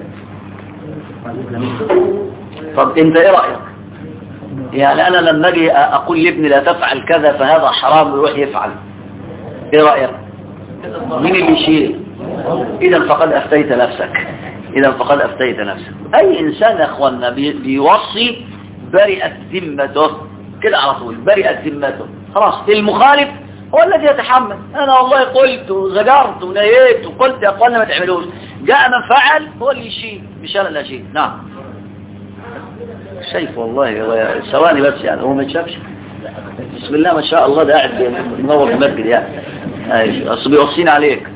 طب انت ايه رأيك؟ يعني انا لما اجي اقول لابني لا تفعل كذا فهذا حرام ويروح يفعل، ايه رأيك؟ مين اللي يشيل؟ اذا فقد افتيت نفسك اذا فقد افتيت نفسك. اي انسان يا اخوانا بيوصي برئت ذمته كده على طول، برئت ذمته خلاص. المخالف هو الذي يتحمل. انا والله قلت وزجرت ونيت وقلت يا اخوانا ما تعملوش، جاء من فعل هو اللي يشيل مش انا اللي اشيل. نعم. شايف والله هو ثواني بس يعني هو ما يتشافش. بسم الله ما شاء الله ده قاعد منور المسجد يعني. ايوه اصل بيوصيني عليك.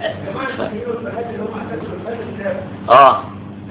اه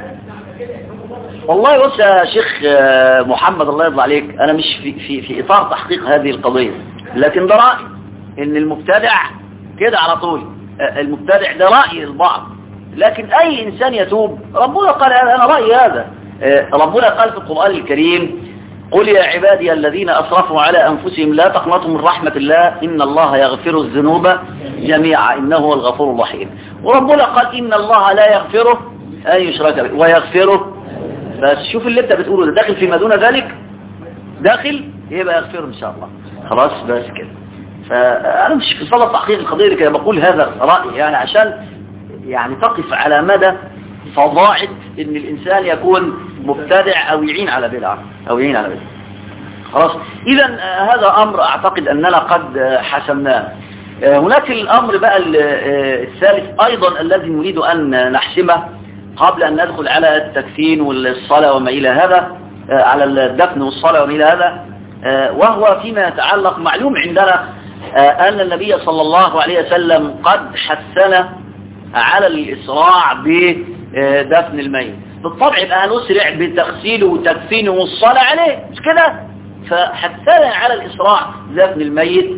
والله بص يا شيخ محمد الله يرضى عليك، انا مش في في في اطار تحقيق هذه القضيه، لكن ده رايي ان المبتدع كده على طول. المبتدع ده راي البعض، لكن اي انسان يتوب ربنا قال انا رايي هذا. ربنا قال في القران الكريم قل يا عبادي الذين أسرفوا على أنفسهم لا تقنطوا من رحمة الله إن الله يغفر الذنوب جميعا إنه هو الغفور الرحيم. وربنا قال إن الله لا يغفره أن يشرك به ويغفره. بس شوف اللي انت بتقوله ده داخل فيما دون ذلك، داخل يبقى يغفره إن شاء الله. خلاص بس كده. فأنا مش في صلة تحقيق القضية اللي كده بقول هذا رأيي يعني عشان يعني تقف على مدى فضاعة إن الإنسان يكون مبتدع أو يعين على بدعة أو يعين على بدعة. خلاص إذا هذا أمر أعتقد أننا قد حسمناه. هناك الأمر بقى الثالث أيضا الذي نريد أن نحسمه قبل أن ندخل على التكفين والصلاة وما إلى هذا، على الدفن والصلاة وما إلى هذا، وهو فيما يتعلق معلوم عندنا أن النبي صلى الله عليه وسلم قد حثنا على الإسراع بدفن الميت. بالطبع يبقى هنسرع بتغسيله وتكفينه والصلاة عليه مش كده؟ فحثنا على الإسراع بدفن الميت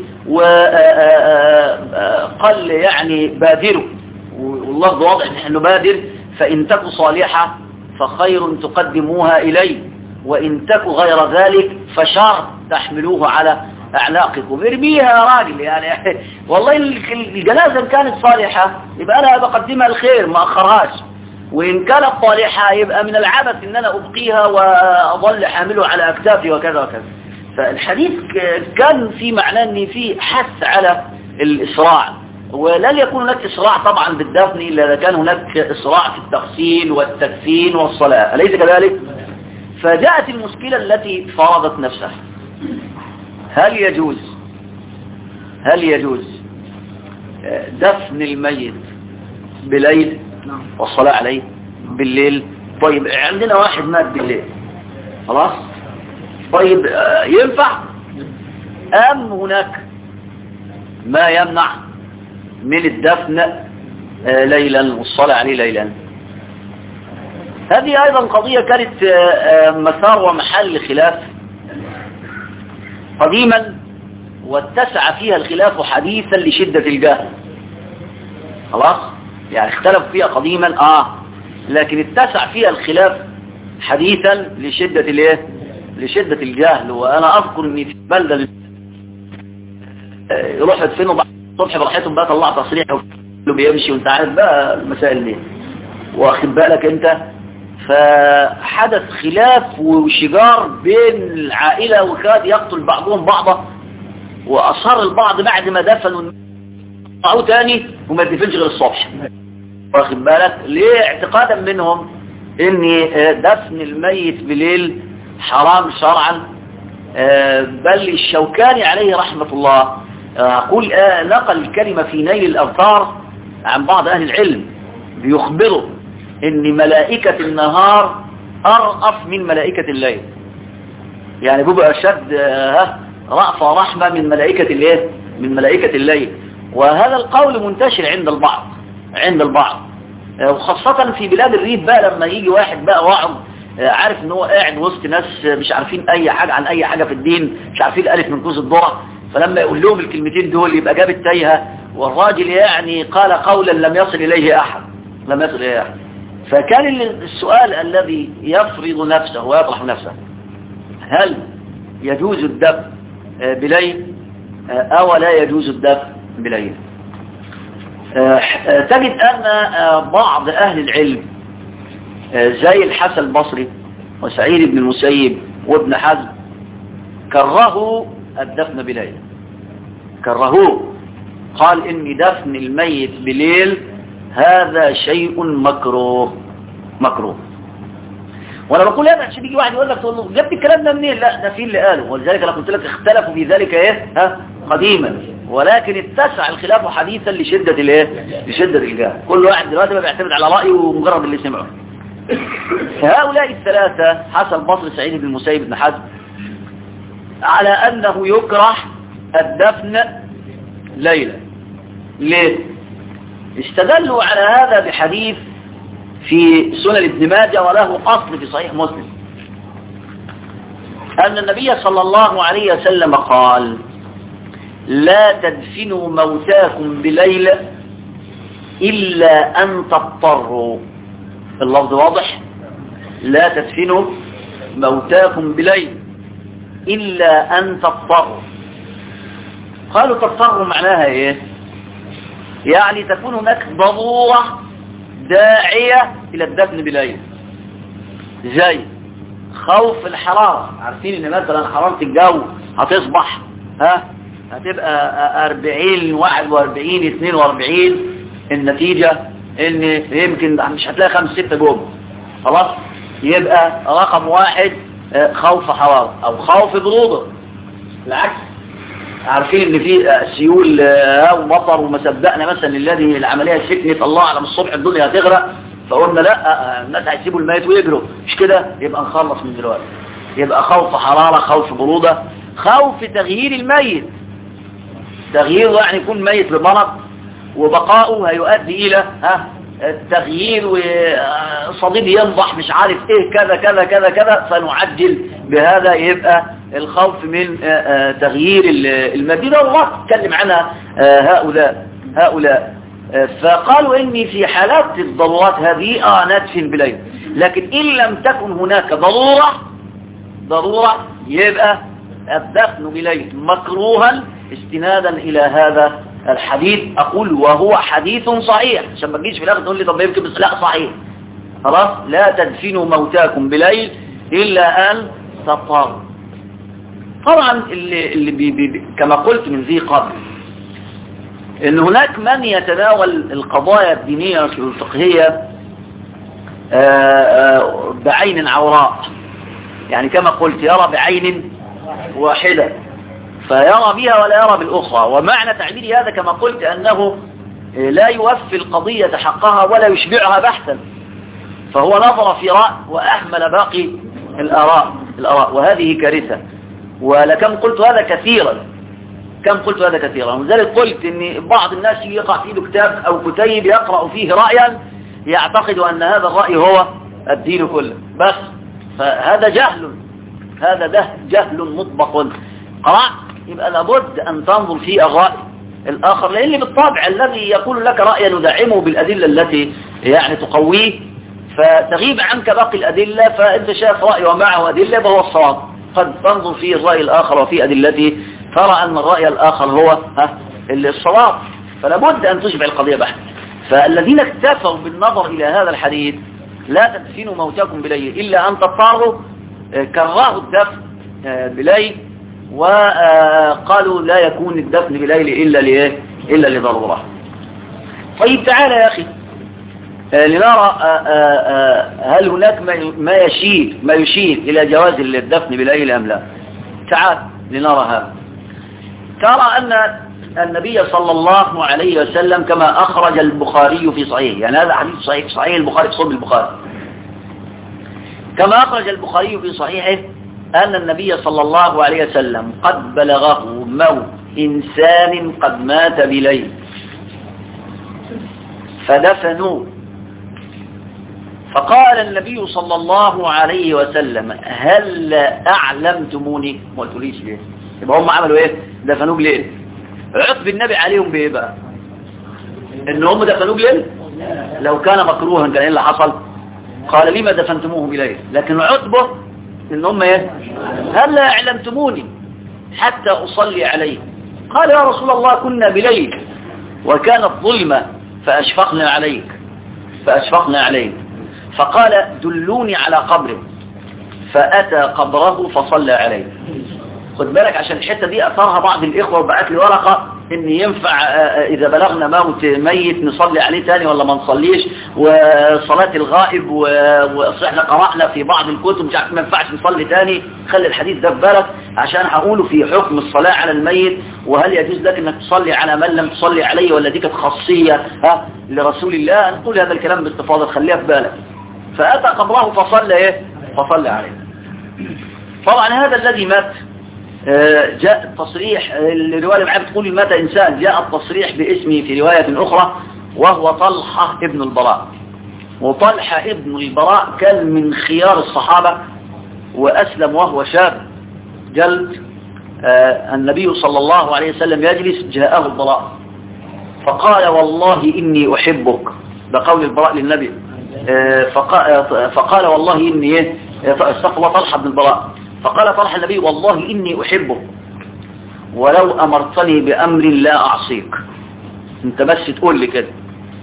وقال يعني بادروا، والله واضح نحن نبادر، فإن تك صالحة فخير تقدموها إليه وإن تك غير ذلك فشر تحملوه على أعناقكم. ارميها يا راجل يعني والله الجنازة كانت صالحة يبقى أنا بقدمها الخير ما أخرهاش، وإن كانت صالحة يبقى من العبث إن أنا أبقيها وأظل حامله على أكتافي وكذا وكذا. فالحديث كان في معناه أن في حث على الإسراع، ولن يكون هناك إسراع طبعا بالدفن إلا إذا كان هناك إسراع في التغسيل والتكفين والصلاة، أليس كذلك؟ فجاءت المشكلة التي فرضت نفسها، هل يجوز هل يجوز دفن الميت بليل والصلاة عليه بالليل؟ طيب عندنا واحد مات بالليل خلاص، طيب ينفع أم هناك ما يمنع من الدفن ليلا والصلاة عليه ليلا؟ هذه أيضا قضية كانت مسار ومحل خلاف قديما، واتسع فيها الخلاف حديثا لشدة الجهل. خلاص يعني اختلف فيها قديما اه لكن اتسع فيها الخلاف حديثا لشدة الايه لشدة الجهل. وانا اذكر اني في بلدة يروح يدفنوا بعد الصبح براحتهم بقى، طلع تصريح له بيمشي وانت عارف بقى المسائل دي واخد بالك انت. فحدث خلاف وشجار بين العائلة وكاد يقتل بعضهم بعضا، واصر البعض بعد ما دفنوا او تاني وما يدفنش غير الصبح واخد بالك ليه؟ اعتقادا منهم ان دفن الميت بليل حرام شرعا. بل الشوكاني عليه رحمة الله اقول نقل الكلمة في نيل الاوتار عن بعض اهل العلم بيخبروا ان ملائكة النهار ارأف من ملائكة الليل، يعني بيبقى اشد رأفة ورحمة من ملائكة الايه من ملائكة الليل. وهذا القول منتشر عند البعض عند البعض وخاصة في بلاد الريف بقى، لما يجي واحد بقى واعظ عارف ان هو قاعد وسط ناس مش عارفين اي حاجة عن اي حاجة في الدين، مش عارفين الالف من كوز الذرة، فلما يقول لهم الكلمتين دول يبقى جاب التايهة، والراجل يعني قال قولا لم يصل اليه احد لم يصل اليه احد. فكان السؤال الذي يفرض نفسه ويطرح نفسه، هل يجوز الدفن بليل او لا يجوز الدفن بليل؟ تجد ان بعض اهل العلم زي الحسن البصري وسعيد بن المسيب وابن حزم كرهوا الدفن بليل، كرهوه، قال ان دفن الميت بليل هذا شيء مكروه مكروه. وانا بقول هذا عشان يجي واحد يقول لك تقول له جبت الكلام ده منين؟ لا ده في اللي قاله، ولذلك انا قلت لك اختلفوا في ذلك ايه ها قديما، ولكن اتسع الخلاف حديثا لشدة الايه لشدة الجهل. كل واحد دلوقتي بيعتمد على رأيه ومجرد اللي سمعه. هؤلاء الثلاثة حسن البصري سعيد بن المسيب بن حزم على أنه يكره الدفن ليلة. ليه؟ استدلوا على هذا بحديث في سنن ابن ماجه وله أصل في صحيح مسلم أن النبي صلى الله عليه وسلم قال لا تدفنوا موتاكم بليل إلا أن تضطروا. اللفظ واضح، لا تدفنوا موتاكم بليل إلا أن تضطروا. قالوا تضطروا معناها إيه؟ يعني تكون هناك ضرورة داعية إلى الدفن بليل، زي خوف الحرارة. عارفين إن مثلا حرارة الجو هتصبح ها هتبقى أربعين واحد وأربعين اثنين وأربعين، النتيجة إن يمكن مش هتلاقي خمس ستة جوب. خلاص، يبقى رقم واحد خوف حرارة أو خوف برودة. العكس، عارفين ان في سيول او مطر وما صدقنا مثلا الذي العمليه سكنت الله اعلم الصبح الدنيا هتغرق، فقلنا لا الناس هيسيبوا الميت ويجروا، مش كده؟ يبقى نخلص من دلوقتي. يبقى خوف حراره، خوف بروده، خوف تغيير الميت. تغييره يعني يكون ميت بمرض وبقاؤه هيؤدي الى ها التغيير وصديد ينضح مش عارف ايه كذا كذا كذا كذا، فنعجل بهذا. يبقى الخوف من تغيير المدينة، والله تكلم عنها هؤلاء هؤلاء فقالوا إني في حالات الضرورات هذه آه ندفن بليل، لكن إن لم تكن هناك ضرورة ضرورة يبقى الدفن بليل مكروها استنادا إلى هذا الحديث. أقول وهو حديث صحيح، عشان ما تجيش في الآخر تقول لي طب يمكن بس لا صحيح. خلاص، لا تدفنوا موتاكم بليل إلا أن تضطروا. طبعا اللي, اللي بي بي كما قلت من ذي قبل ان هناك من يتناول القضايا الدينية والفقهية بعين عوراء، يعني كما قلت يرى بعين واحدة فيرى بها ولا يرى بالأخرى. ومعنى تعبيري هذا كما قلت أنه لا يوفي القضية حقها ولا يشبعها بحثا، فهو نظر في رأي وأهمل باقي الآراء الآراء وهذه كارثة. ولكم قلت هذا كثيرا كم قلت هذا كثيرا ولذلك قلت ان بعض الناس يقع في ايده كتاب او كتيب يقرأ فيه رأيا يعتقد ان هذا الرأي هو الدين كله بس، فهذا جهل، هذا ده جهل مطبق. قرأت يبقى لابد ان تنظر في الرأي الآخر، لأن بالطبع الذي يقول لك رأيا ندعمه بالأدلة التي يعني تقويه فتغيب عنك باقي الأدلة، فأنت شايف رأي ومعه أدلة فهو الصواب. قد تنظر في الرأي الآخر وفي أدلته ترى أن الرأي الآخر هو ها الصواب، فلا بد أن تشبع القضية بحث. فالذين اكتفوا بالنظر إلى هذا الحديث لا تدفنوا موتاكم بليل إلا أن تضطروا كرهوا الدفن بليل، وقالوا لا يكون الدفن بليل إلا لإيه إلا لضرورة. طيب تعالى يا أخي لنرى هل هناك ما يشير ما يشير إلى جواز الدفن بليل أم لا. تعال لنرى هذا. ترى أن النبي صلى الله عليه وسلم كما أخرج البخاري في صحيح، يعني هذا حديث صحيح صحيح البخاري في صحيح البخاري، كما أخرج البخاري في صحيحه أن النبي صلى الله عليه وسلم قد بلغه موت إنسان قد مات بليل فدفنوه، فقال النبي صلى الله عليه وسلم هل أعلمتموني؟ ما قلتوليش ليه؟ يبقى هم عملوا ايه؟ دفنوه بليل. عقب النبي عليهم بايه بقى؟ ان هم دفنوه بليل؟ لو كان مكروها كان ايه اللي حصل؟ قال لما دفنتموه بليل؟ لكن عقبه ان هم ايه؟ هل أعلمتموني حتى أصلي عليه؟ قال يا رسول الله كنا بليل وكانت ظلمة فأشفقنا عليك فأشفقنا عليك فقال دلوني على قبره فأتى قبره فصلى عليه. خد بالك عشان الحتة دي أثرها بعض الإخوة وبعت لي ورقة إن ينفع إذا بلغنا موت ميت نصلي عليه تاني ولا ما نصليش، وصلاة الغائب وإحنا قرأنا في بعض الكتب مش عارف ما ينفعش نصلي تاني. خلي الحديث ده في بالك عشان هقوله في حكم الصلاة على الميت، وهل يجوز لك إنك تصلي على من لم تصلي عليه ولا دي كانت خاصية ها لرسول الله. نقول هذا الكلام باستفاضة خليها في بالك. فأتى قبره فصلى إيه؟ فصلى عليه. طبعا هذا الذي مات جاء التصريح، الرواية معاه بتقول مات إنسان، جاء التصريح باسمه في رواية أخرى وهو طلحة ابن البراء. وطلحة ابن البراء كان من خيار الصحابة وأسلم وهو شاب جلد. النبي صلى الله عليه وسلم يجلس، جاءه البراء فقال والله إني أحبك، بقول البراء للنبي. فقال والله إني استقبل طلحة بن البراء، فقال طلحة النبي والله إني أحبك ولو أمرتني بأمر لا أعصيك، انت بس تقول لي كده.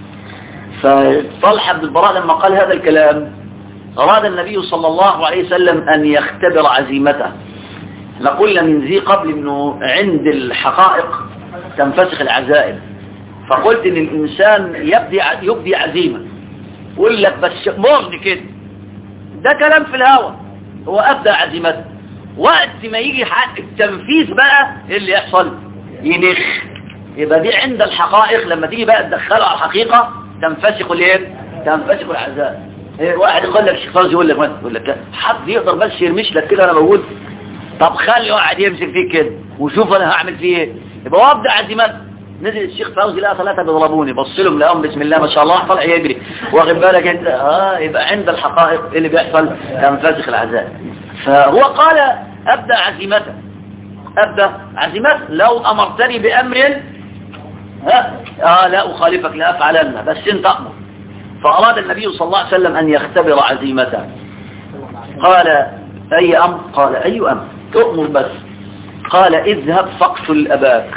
فطلحة بن البراء لما قال هذا الكلام أراد النبي صلى الله عليه وسلم أن يختبر عزيمته. نقول من ذي قبل أنه عند الحقائق تنفسخ العزائم، فقلت أن الإنسان يبدي يبدي عزيمة، يقول لك بس مرني كده، ده كلام في الهوى، هو أبدأ عزيمته. وقت ما يجي حق التنفيذ بقى اللي يحصل ينخ، يبقى دي عند الحقائق لما تيجي بقى تدخله على الحقيقة تنفسخ الايه؟ تنفسخ العزائم. إيه واحد يقول لك الشيخ فوزي يقول لك مثلا، يقول لك حد يقدر بس يرمش لك كده انا موجود، طب خلي واحد يمسك فيك كده وشوف انا هعمل فيه ايه. يبقى هو ابدا عزيمات. نزل الشيخ فوزي لقى ثلاثه بيضربوني، بص لهم لقاهم بسم الله ما شاء الله طلع يجري، واخد بالك انت؟ اه يبقى عند الحقائق اللي بيحصل تنفسخ العزائم. فهو قال ابدا عزيمته، ابدا عزيمته لو امرتني بامر ها اه لا اخالفك لا افعلن، بس انت امر. فاراد النبي صلى الله عليه وسلم ان يختبر عزيمته. قال اي امر؟ قال اي امر؟ تؤمر بس. قال اذهب فاقتل اباك.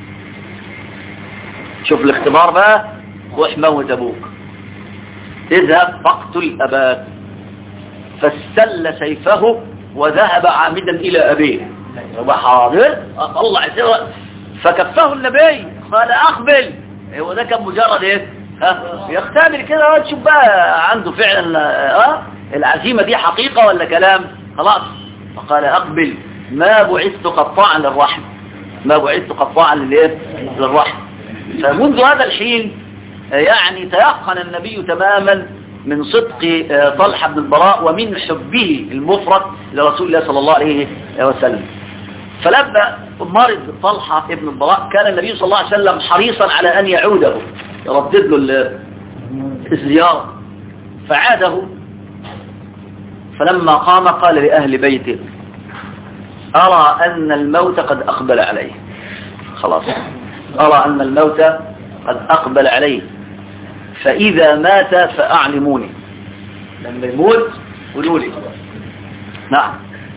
شوف الاختبار بقى، روح موت ابوك. اذهب فاقتل اباك. فاستل سيفه وذهب عامدا الى ابيه. وحاضر الله عزيزه فكفه النبي قال اقبل. هو ده كان مجرد ايه؟ ها يختبر كده تشوف بقى عنده فعلا اه العزيمه دي حقيقه ولا كلام. خلاص فقال اقبل ما بعثت قطاعا للرحم، ما بعثت قطاعا للايه؟ للرحم. فمنذ هذا الحين يعني تيقن النبي تماما من صدق طلحة بن البراء ومن حبه المفرط لرسول الله صلى الله عليه وسلم. فلما مرض طلحة بن البراء كان النبي صلى الله عليه وسلم حريصا على أن يعوده، يردد له الزيارة، فعاده. فلما قام قال لأهل بيته أرى أن الموت قد أقبل عليه. خلاص أرى أن الموت قد أقبل عليه، فإذا مات فأعلموني، لما يموت قولوا لي. نعم.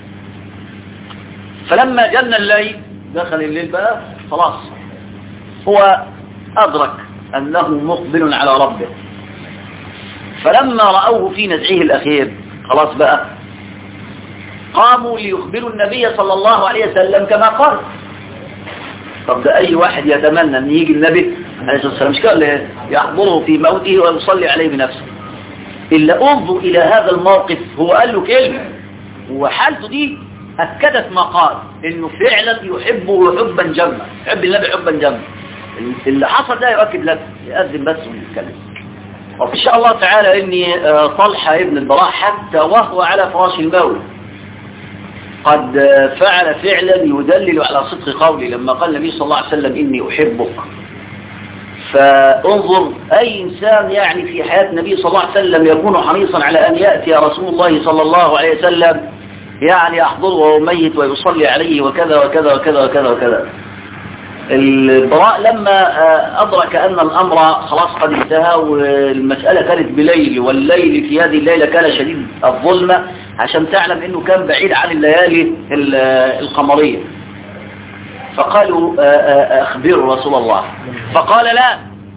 فلما جن الليل، دخل الليل بقى، خلاص هو أدرك أنه مقبل على ربه. فلما رأوه في نزعه الأخير خلاص بقى قاموا ليخبروا النبي صلى الله عليه وسلم كما قال. طب ده أي واحد يتمنى أن يجي النبي عليه الصلاة والسلام مش قال يحضره في موته ويصلي عليه بنفسه، إلا انظر إلى هذا الموقف. هو قال له كلمة وحالته دي أكدت ما قال، إنه فعلا يحبه حبا جما، يحب النبي حبا جما. اللي حصل ده يؤكد لك، يأذن بس ونتكلم. وإن شاء الله تعالى إني طلحة ابن البراء حتى وهو على فراش الموت قد فعل فعلا يدلل على صدق قولي لما قال النبي صلى الله عليه وسلم إني أحبك. فانظر أي إنسان يعني في حياة النبي صلى الله عليه وسلم يكون حريصا على أن يأتي رسول الله صلى الله عليه وسلم يعني يحضره وهو ميت ويصلي عليه وكذا وكذا وكذا وكذا وكذا. البراء لما أدرك أن الأمر خلاص قد انتهى والمسألة كانت بليل، والليل في هذه الليلة كان شديد الظلمة، عشان تعلم أنه كان بعيد عن الليالي القمرية. فقالوا أخبروا رسول الله، فقال لا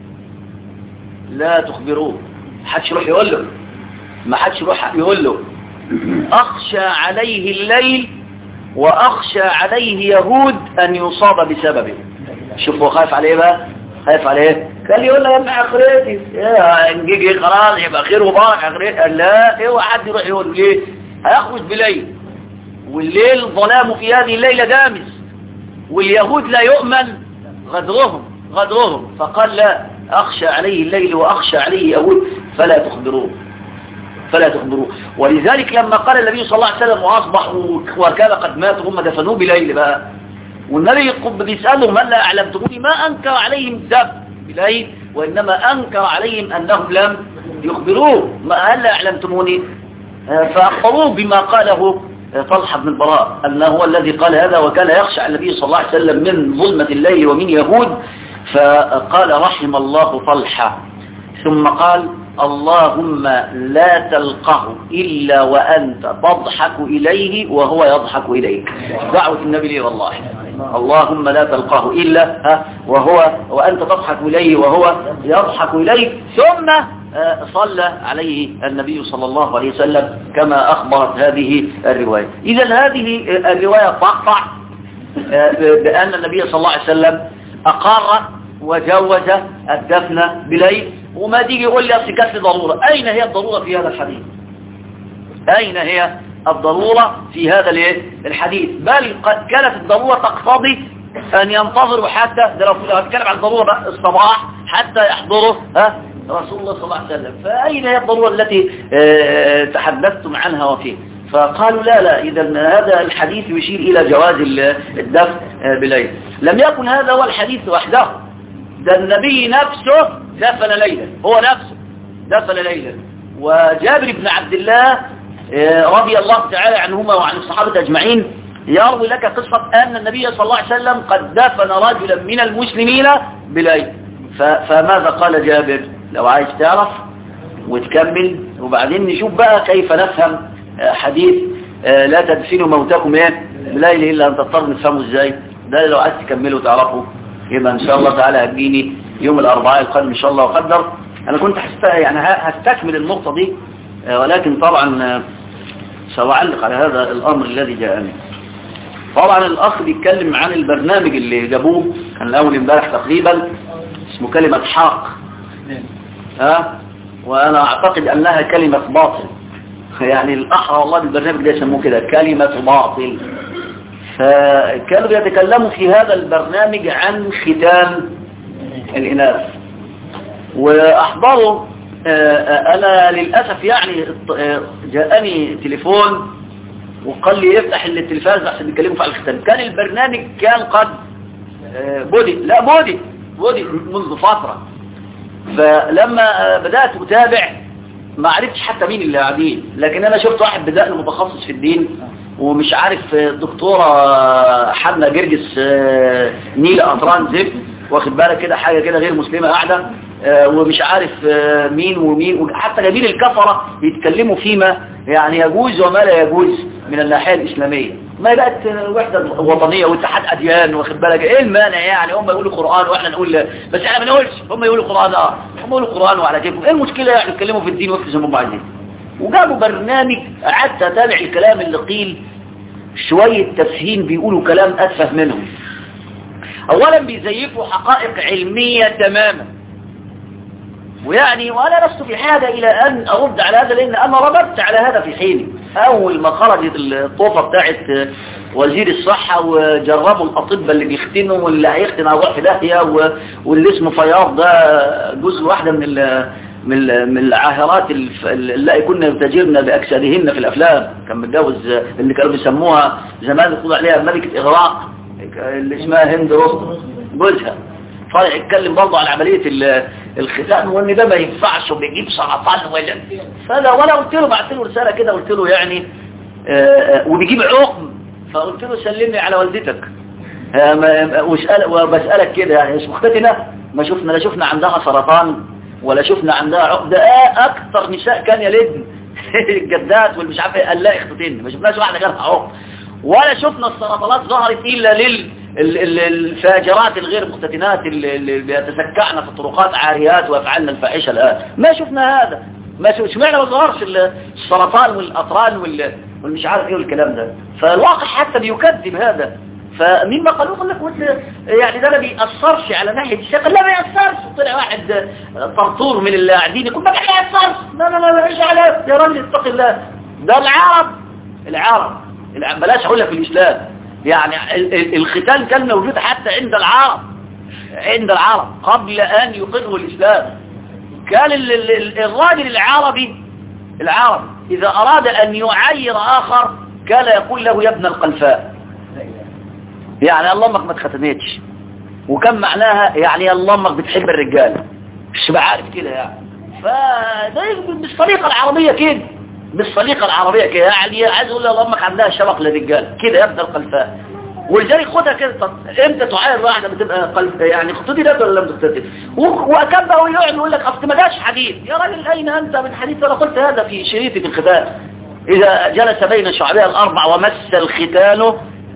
لا تخبروه، حدش يروح يقول له، ما حدش يروح يقول له. أخشى عليه الليل وأخشى عليه يهود أن يصاب بسببه. شوفوا خايف عليه بقى، خايف عليه قال لي يقول له يا ابن اخرتي نجي خلاص يبقى خير وبركه اخرتي. لا اوعى حد يروح يقول ليه هيخرج بليل، والليل ظلام في هذه الليله دامس، واليهود لا يؤمن غدرهم غدرهم. فقال لا أخشى عليه الليل وأخشى عليه يهود فلا تخبروه. فلا تخبروه. ولذلك لما قال النبي صلى الله عليه وسلم وأصبحوا وكان قد ماتوا هم دفنوه بليل بقى، والنبي بيسألهم هل لا أعلمتموني، ما أنكر عليهم دفن بليل، وإنما أنكر عليهم أنهم لم يخبروه، ما هل لا أعلمتموني، فأخبروه بما قاله طلحة بن البراء أنه هو الذي قال هذا، وكان يخشى النبي صلى الله عليه وسلم من ظلمة الليل ومن يهود، فقال رحم الله طلحة، ثم قال اللهم لا تلقه إلا وأنت تضحك إليه وهو يضحك إليك. دعوة النبي لي والله، اللهم لا تلقاه إلا وهو وأنت تضحك إليه وهو يضحك إليك. ثم صلى عليه النبي صلى الله عليه وسلم كما أخبرت هذه الرواية. إذا هذه الرواية تقطع بأن النبي صلى الله عليه وسلم أقر وجوز الدفن بليل، وما تيجي يقول لي أصل كانت ضرورة. أين هي الضرورة في هذا الحديث؟ أين هي الضرورة في هذا الحديث؟ بل قد كانت الضرورة تقتضي أن ينتظروا حتى، ده لو هتكلم عن الضرورة بقى الصباح حتى يحضره ها رسول الله صلى الله عليه وسلم. فأين هي الضرورة التي اه تحدثتم عنها وفيه؟ فقالوا لا لا، إذا هذا الحديث يشير إلى جواز الدفن بليل. لم يكن هذا هو الحديث وحده، ده النبي نفسه دفن ليلا، هو نفسه دفن ليلا. وجابر بن عبد الله رضي الله تعالى عنهما وعن الصحابة أجمعين يروي لك قصة أن النبي صلى الله عليه وسلم قد دفن رجلا من المسلمين بليل. فماذا قال جابر؟ لو عايز تعرف وتكمل وبعدين نشوف بقى كيف نفهم حديث لا تدفنوا موتكم ايه بليل إلا أن تضطر نفهمه ازاي. ده لو عايز تكمله وتعرفه يبقى إن شاء الله تعالى هتجيني يوم الأربعاء القادم إن شاء الله وقدر. أنا كنت هست... يعني هستكمل النقطة دي، ولكن طبعا سأعلق على هذا الأمر الذي جاءني. طبعا الأخ بيتكلم عن البرنامج اللي جابوه كان الأول امبارح تقريبا، اسمه كلمة حاق، ها وأنا أعتقد أنها كلمة باطل، يعني الأحرى والله بالبرنامج ده يسموه كده كلمة باطل. فكانوا يتكلموا في هذا البرنامج عن ختان الإناث، وأحضروا أنا للأسف يعني جاءني تليفون وقال لي يفتح التلفاز عشان يتكلموا في الختان. كان البرنامج كان قد بدي لا بدي بدي منذ فترة، فلما بدأت أتابع ما عرفتش حتى مين اللي قاعدين، لكن أنا شفت واحد بدأ متخصص في الدين ومش عارف دكتورة حنا جرجس نيل أطران زب واخد بالك كده حاجة كده غير مسلمة قاعدة، ومش عارف مين ومين، وحتى جايبين الكفرة يتكلموا فيما يعني يجوز وما لا يجوز من الناحية الإسلامية. ما بقت وحدة وطنية واتحاد أديان واخد بالك، ايه المانع يعني؟ هم يقولوا قرآن واحنا نقول بس احنا ما نقولش، هم يقولوا قرآن اه هم يقولوا قرآن وعلى كيفهم، ايه المشكلة يعني يتكلموا في الدين ويفزوا هم عايزين. وجابوا برنامج قعدت اتابع الكلام اللي قيل، شوية تفهيم بيقولوا كلام أتفه منهم. أولا بيزيفوا حقائق علمية تماما، ويعني وأنا لست في حاجة إلى أن أرد على هذا، لأن أنا رددت على هذا في حيني أول ما خرجت الطوفة بتاعت وزير الصحة وجربوا الأطباء اللي بيختنوا واللي هيختن هيروح في داهية، واللي اسمه فياض ده جزء واحدة من من من العاهرات اللي كنا يتاجرن بأجسادهن في الأفلام، كان متجوز اللي كانوا بيسموها زمان يقولوا عليها ملكة إغراق اللي اسمها هند رستم جوزها، طالع يتكلم برضه عن عملية الختان وان ده ما ينفعش وبيجيب سرطان ولا فانا ولا قلت له بعت له رسالة كده قلت له يعني آآ وبيجيب عقم، فقلت له سلمني على والدتك واسأل وبسألك كده يعني اسم اختتنا ما شفنا لا شفنا عندها سرطان ولا شفنا عندها عقم، ده اكتر نساء كان يلدن الجدات والمش عارف قال لا اختتين ما شفناش واحده غيرها عقم، ولا شفنا السرطانات ظهرت الا لل الفاجرات الغير مختتنات اللي بيتسكعن في الطرقات عاريات ويفعلن الفاحشه الان، ما شفنا هذا، ما اشمعنى ما ظهرش السرطان والاطران والمش عارف ايه والكلام ده. فالواقع حتى بيكذب هذا. فمما قالوا قال لك يعني ده ما بيأثرش على ناحيه الشكل، لا ما بيأثرش. طلع واحد طرطور من اللي قاعدين يقول ما بيأثرش، لا لا لا ايش على يا راجل اتق الله، ده العرب العرب بلاش اقول لك في الاسلام يعني الختان كان موجود حتى عند العرب عند العرب قبل أن يقروا الإسلام. كان الراجل العربي العرب إذا أراد أن يعير آخر كان يقول له يا ابن القلفاء، يعني الله امك ما اتختنتش، وكان معناها يعني الله امك بتحب الرجال، مش بعارف كده يعني. فده بالطريقة العربية كده، بالطريقة العربية كده، يعني عايز اقول له الله امك عندها شبق للرجال كده يا ابن القلفاء. ولذلك خدها كده، طب امتى تعاير واحده بتبقى قلب يعني خطتي ده ولا لم تختتي؟ وكان بقى يقعد يقول لك اصل ما جاش حديث. يا راجل اين انت من حديث؟ انا قلت هذا في شريطي في الختان، اذا جلس بين شعبها الاربع ومس الختان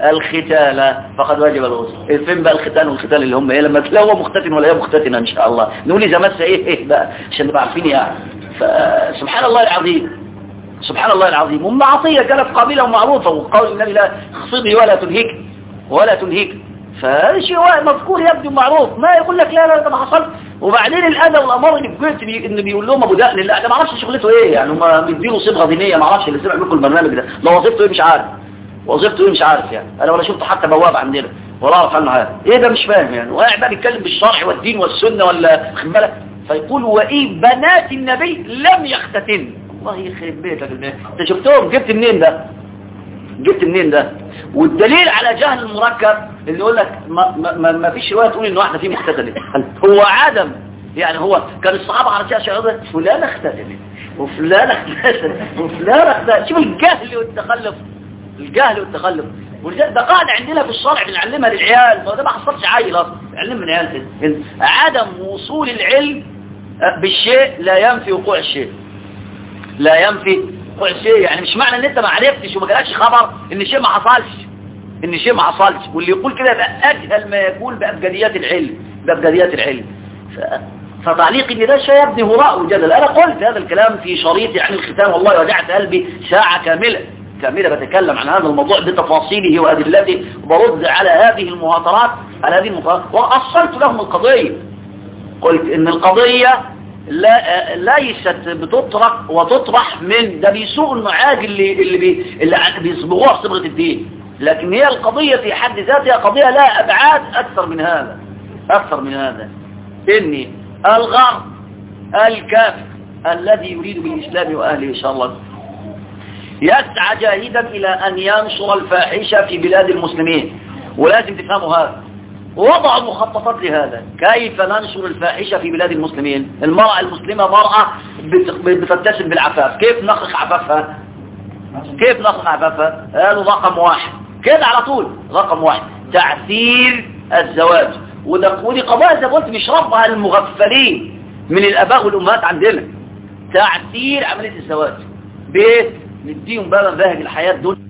الختان فقد وجب الغسل. فين بقى الختان والختان اللي هم ايه لما تلاقوا مختتن ولا هي مختتنه ان شاء الله نقول اذا مس ايه ايه بقى عشان نبقى عارفين يعني. فسبحان الله العظيم، سبحان الله العظيم. ام عطيه كانت قابله ومعروفه، وقول النبي لا اخصبي ولا تنهك ولا تنهيك، فهذا شيء مذكور يبدو معروف. ما يقول لك لا لا ده ما حصل. وبعدين الادب والامر اللي بجد بي... انه بيقول لهم ابو دقن، لا ده ما اعرفش شغلته ايه يعني، هم بيديله صبغه دينيه ما اعرفش اللي سمع منكم البرنامج ده، لا وظيفته ايه مش عارف، وظيفته ايه مش عارف يعني، انا ولا شفته حتى بواب عندنا ولا اعرف عنه حاجه، ايه ده مش فاهم يعني، وقاعد بقى بيتكلم بالشرع والدين والسنه ولا خد بالك. فيقول وايه بنات النبي لم يختتن. الله يخرب بيتك، انت شفتهم جبت منين ده؟ جبت منين ده؟ والدليل على جهل المركب اللي يقول لك ما, ما, ما فيش روايه تقول ان واحده فيهم اختتنت، هو عدم يعني. هو كان الصحابه على شيء شعور فلان اختتنت وفلان اختتنت وفلان اختتنت. شوف الجهل والتخلف، الجهل والتخلف. ده قاعده عندنا في الشرع بنعلمها للعيال، فده ما حصلش عيل اصلا، علم من العيال كده. عدم وصول العلم بالشيء لا ينفي وقوع الشيء، لا ينفي وقوع الشيء. يعني مش معنى ان انت ما عرفتش وما جالكش خبر ان شيء ما حصلش، ان شيء ما حصلش. واللي يقول كده يبقى اجهل ما يكون بابجديات العلم، بابجديات العلم. ف... فتعليق ان ده شيء يبني هراء وجدل. انا قلت هذا الكلام في شريطي عن الختان، والله وجعت قلبي ساعه كامله كامله بتكلم عن هذا الموضوع بتفاصيله وادلته، وبرد على هذه المهاترات، على هذه المهاترات، واصلت لهم القضيه. قلت ان القضيه لا ليست بتطرح وتطرح من ده بيسوق المعاج اللي اللي بي اللي بيصبغوها في صبغه الدين، لكن هي القضيه في حد ذاتها قضيه لا ابعاد اكثر من هذا، اكثر من هذا. اني الغرب الكافر الذي يريد بالاسلام واهله ان شاء الله يسعى جاهدا الى ان ينشر الفاحشه في بلاد المسلمين، ولازم تفهموا هذا. وضعوا مخططات لهذا، كيف ننشر الفاحشة في بلاد المسلمين. المرأة المسلمة مرأة بتتسم بالعفاف، كيف نخرق عفافها؟ كيف نخرق عفافها؟ قالوا رقم واحد كده على طول، رقم واحد تعثير الزواج. وده ودي قضايا زي ما قلت مش ربها المغفلين من الآباء والأمهات عندنا، تعثير عملية الزواج. بيت نديهم بقى مباهج الحياة دول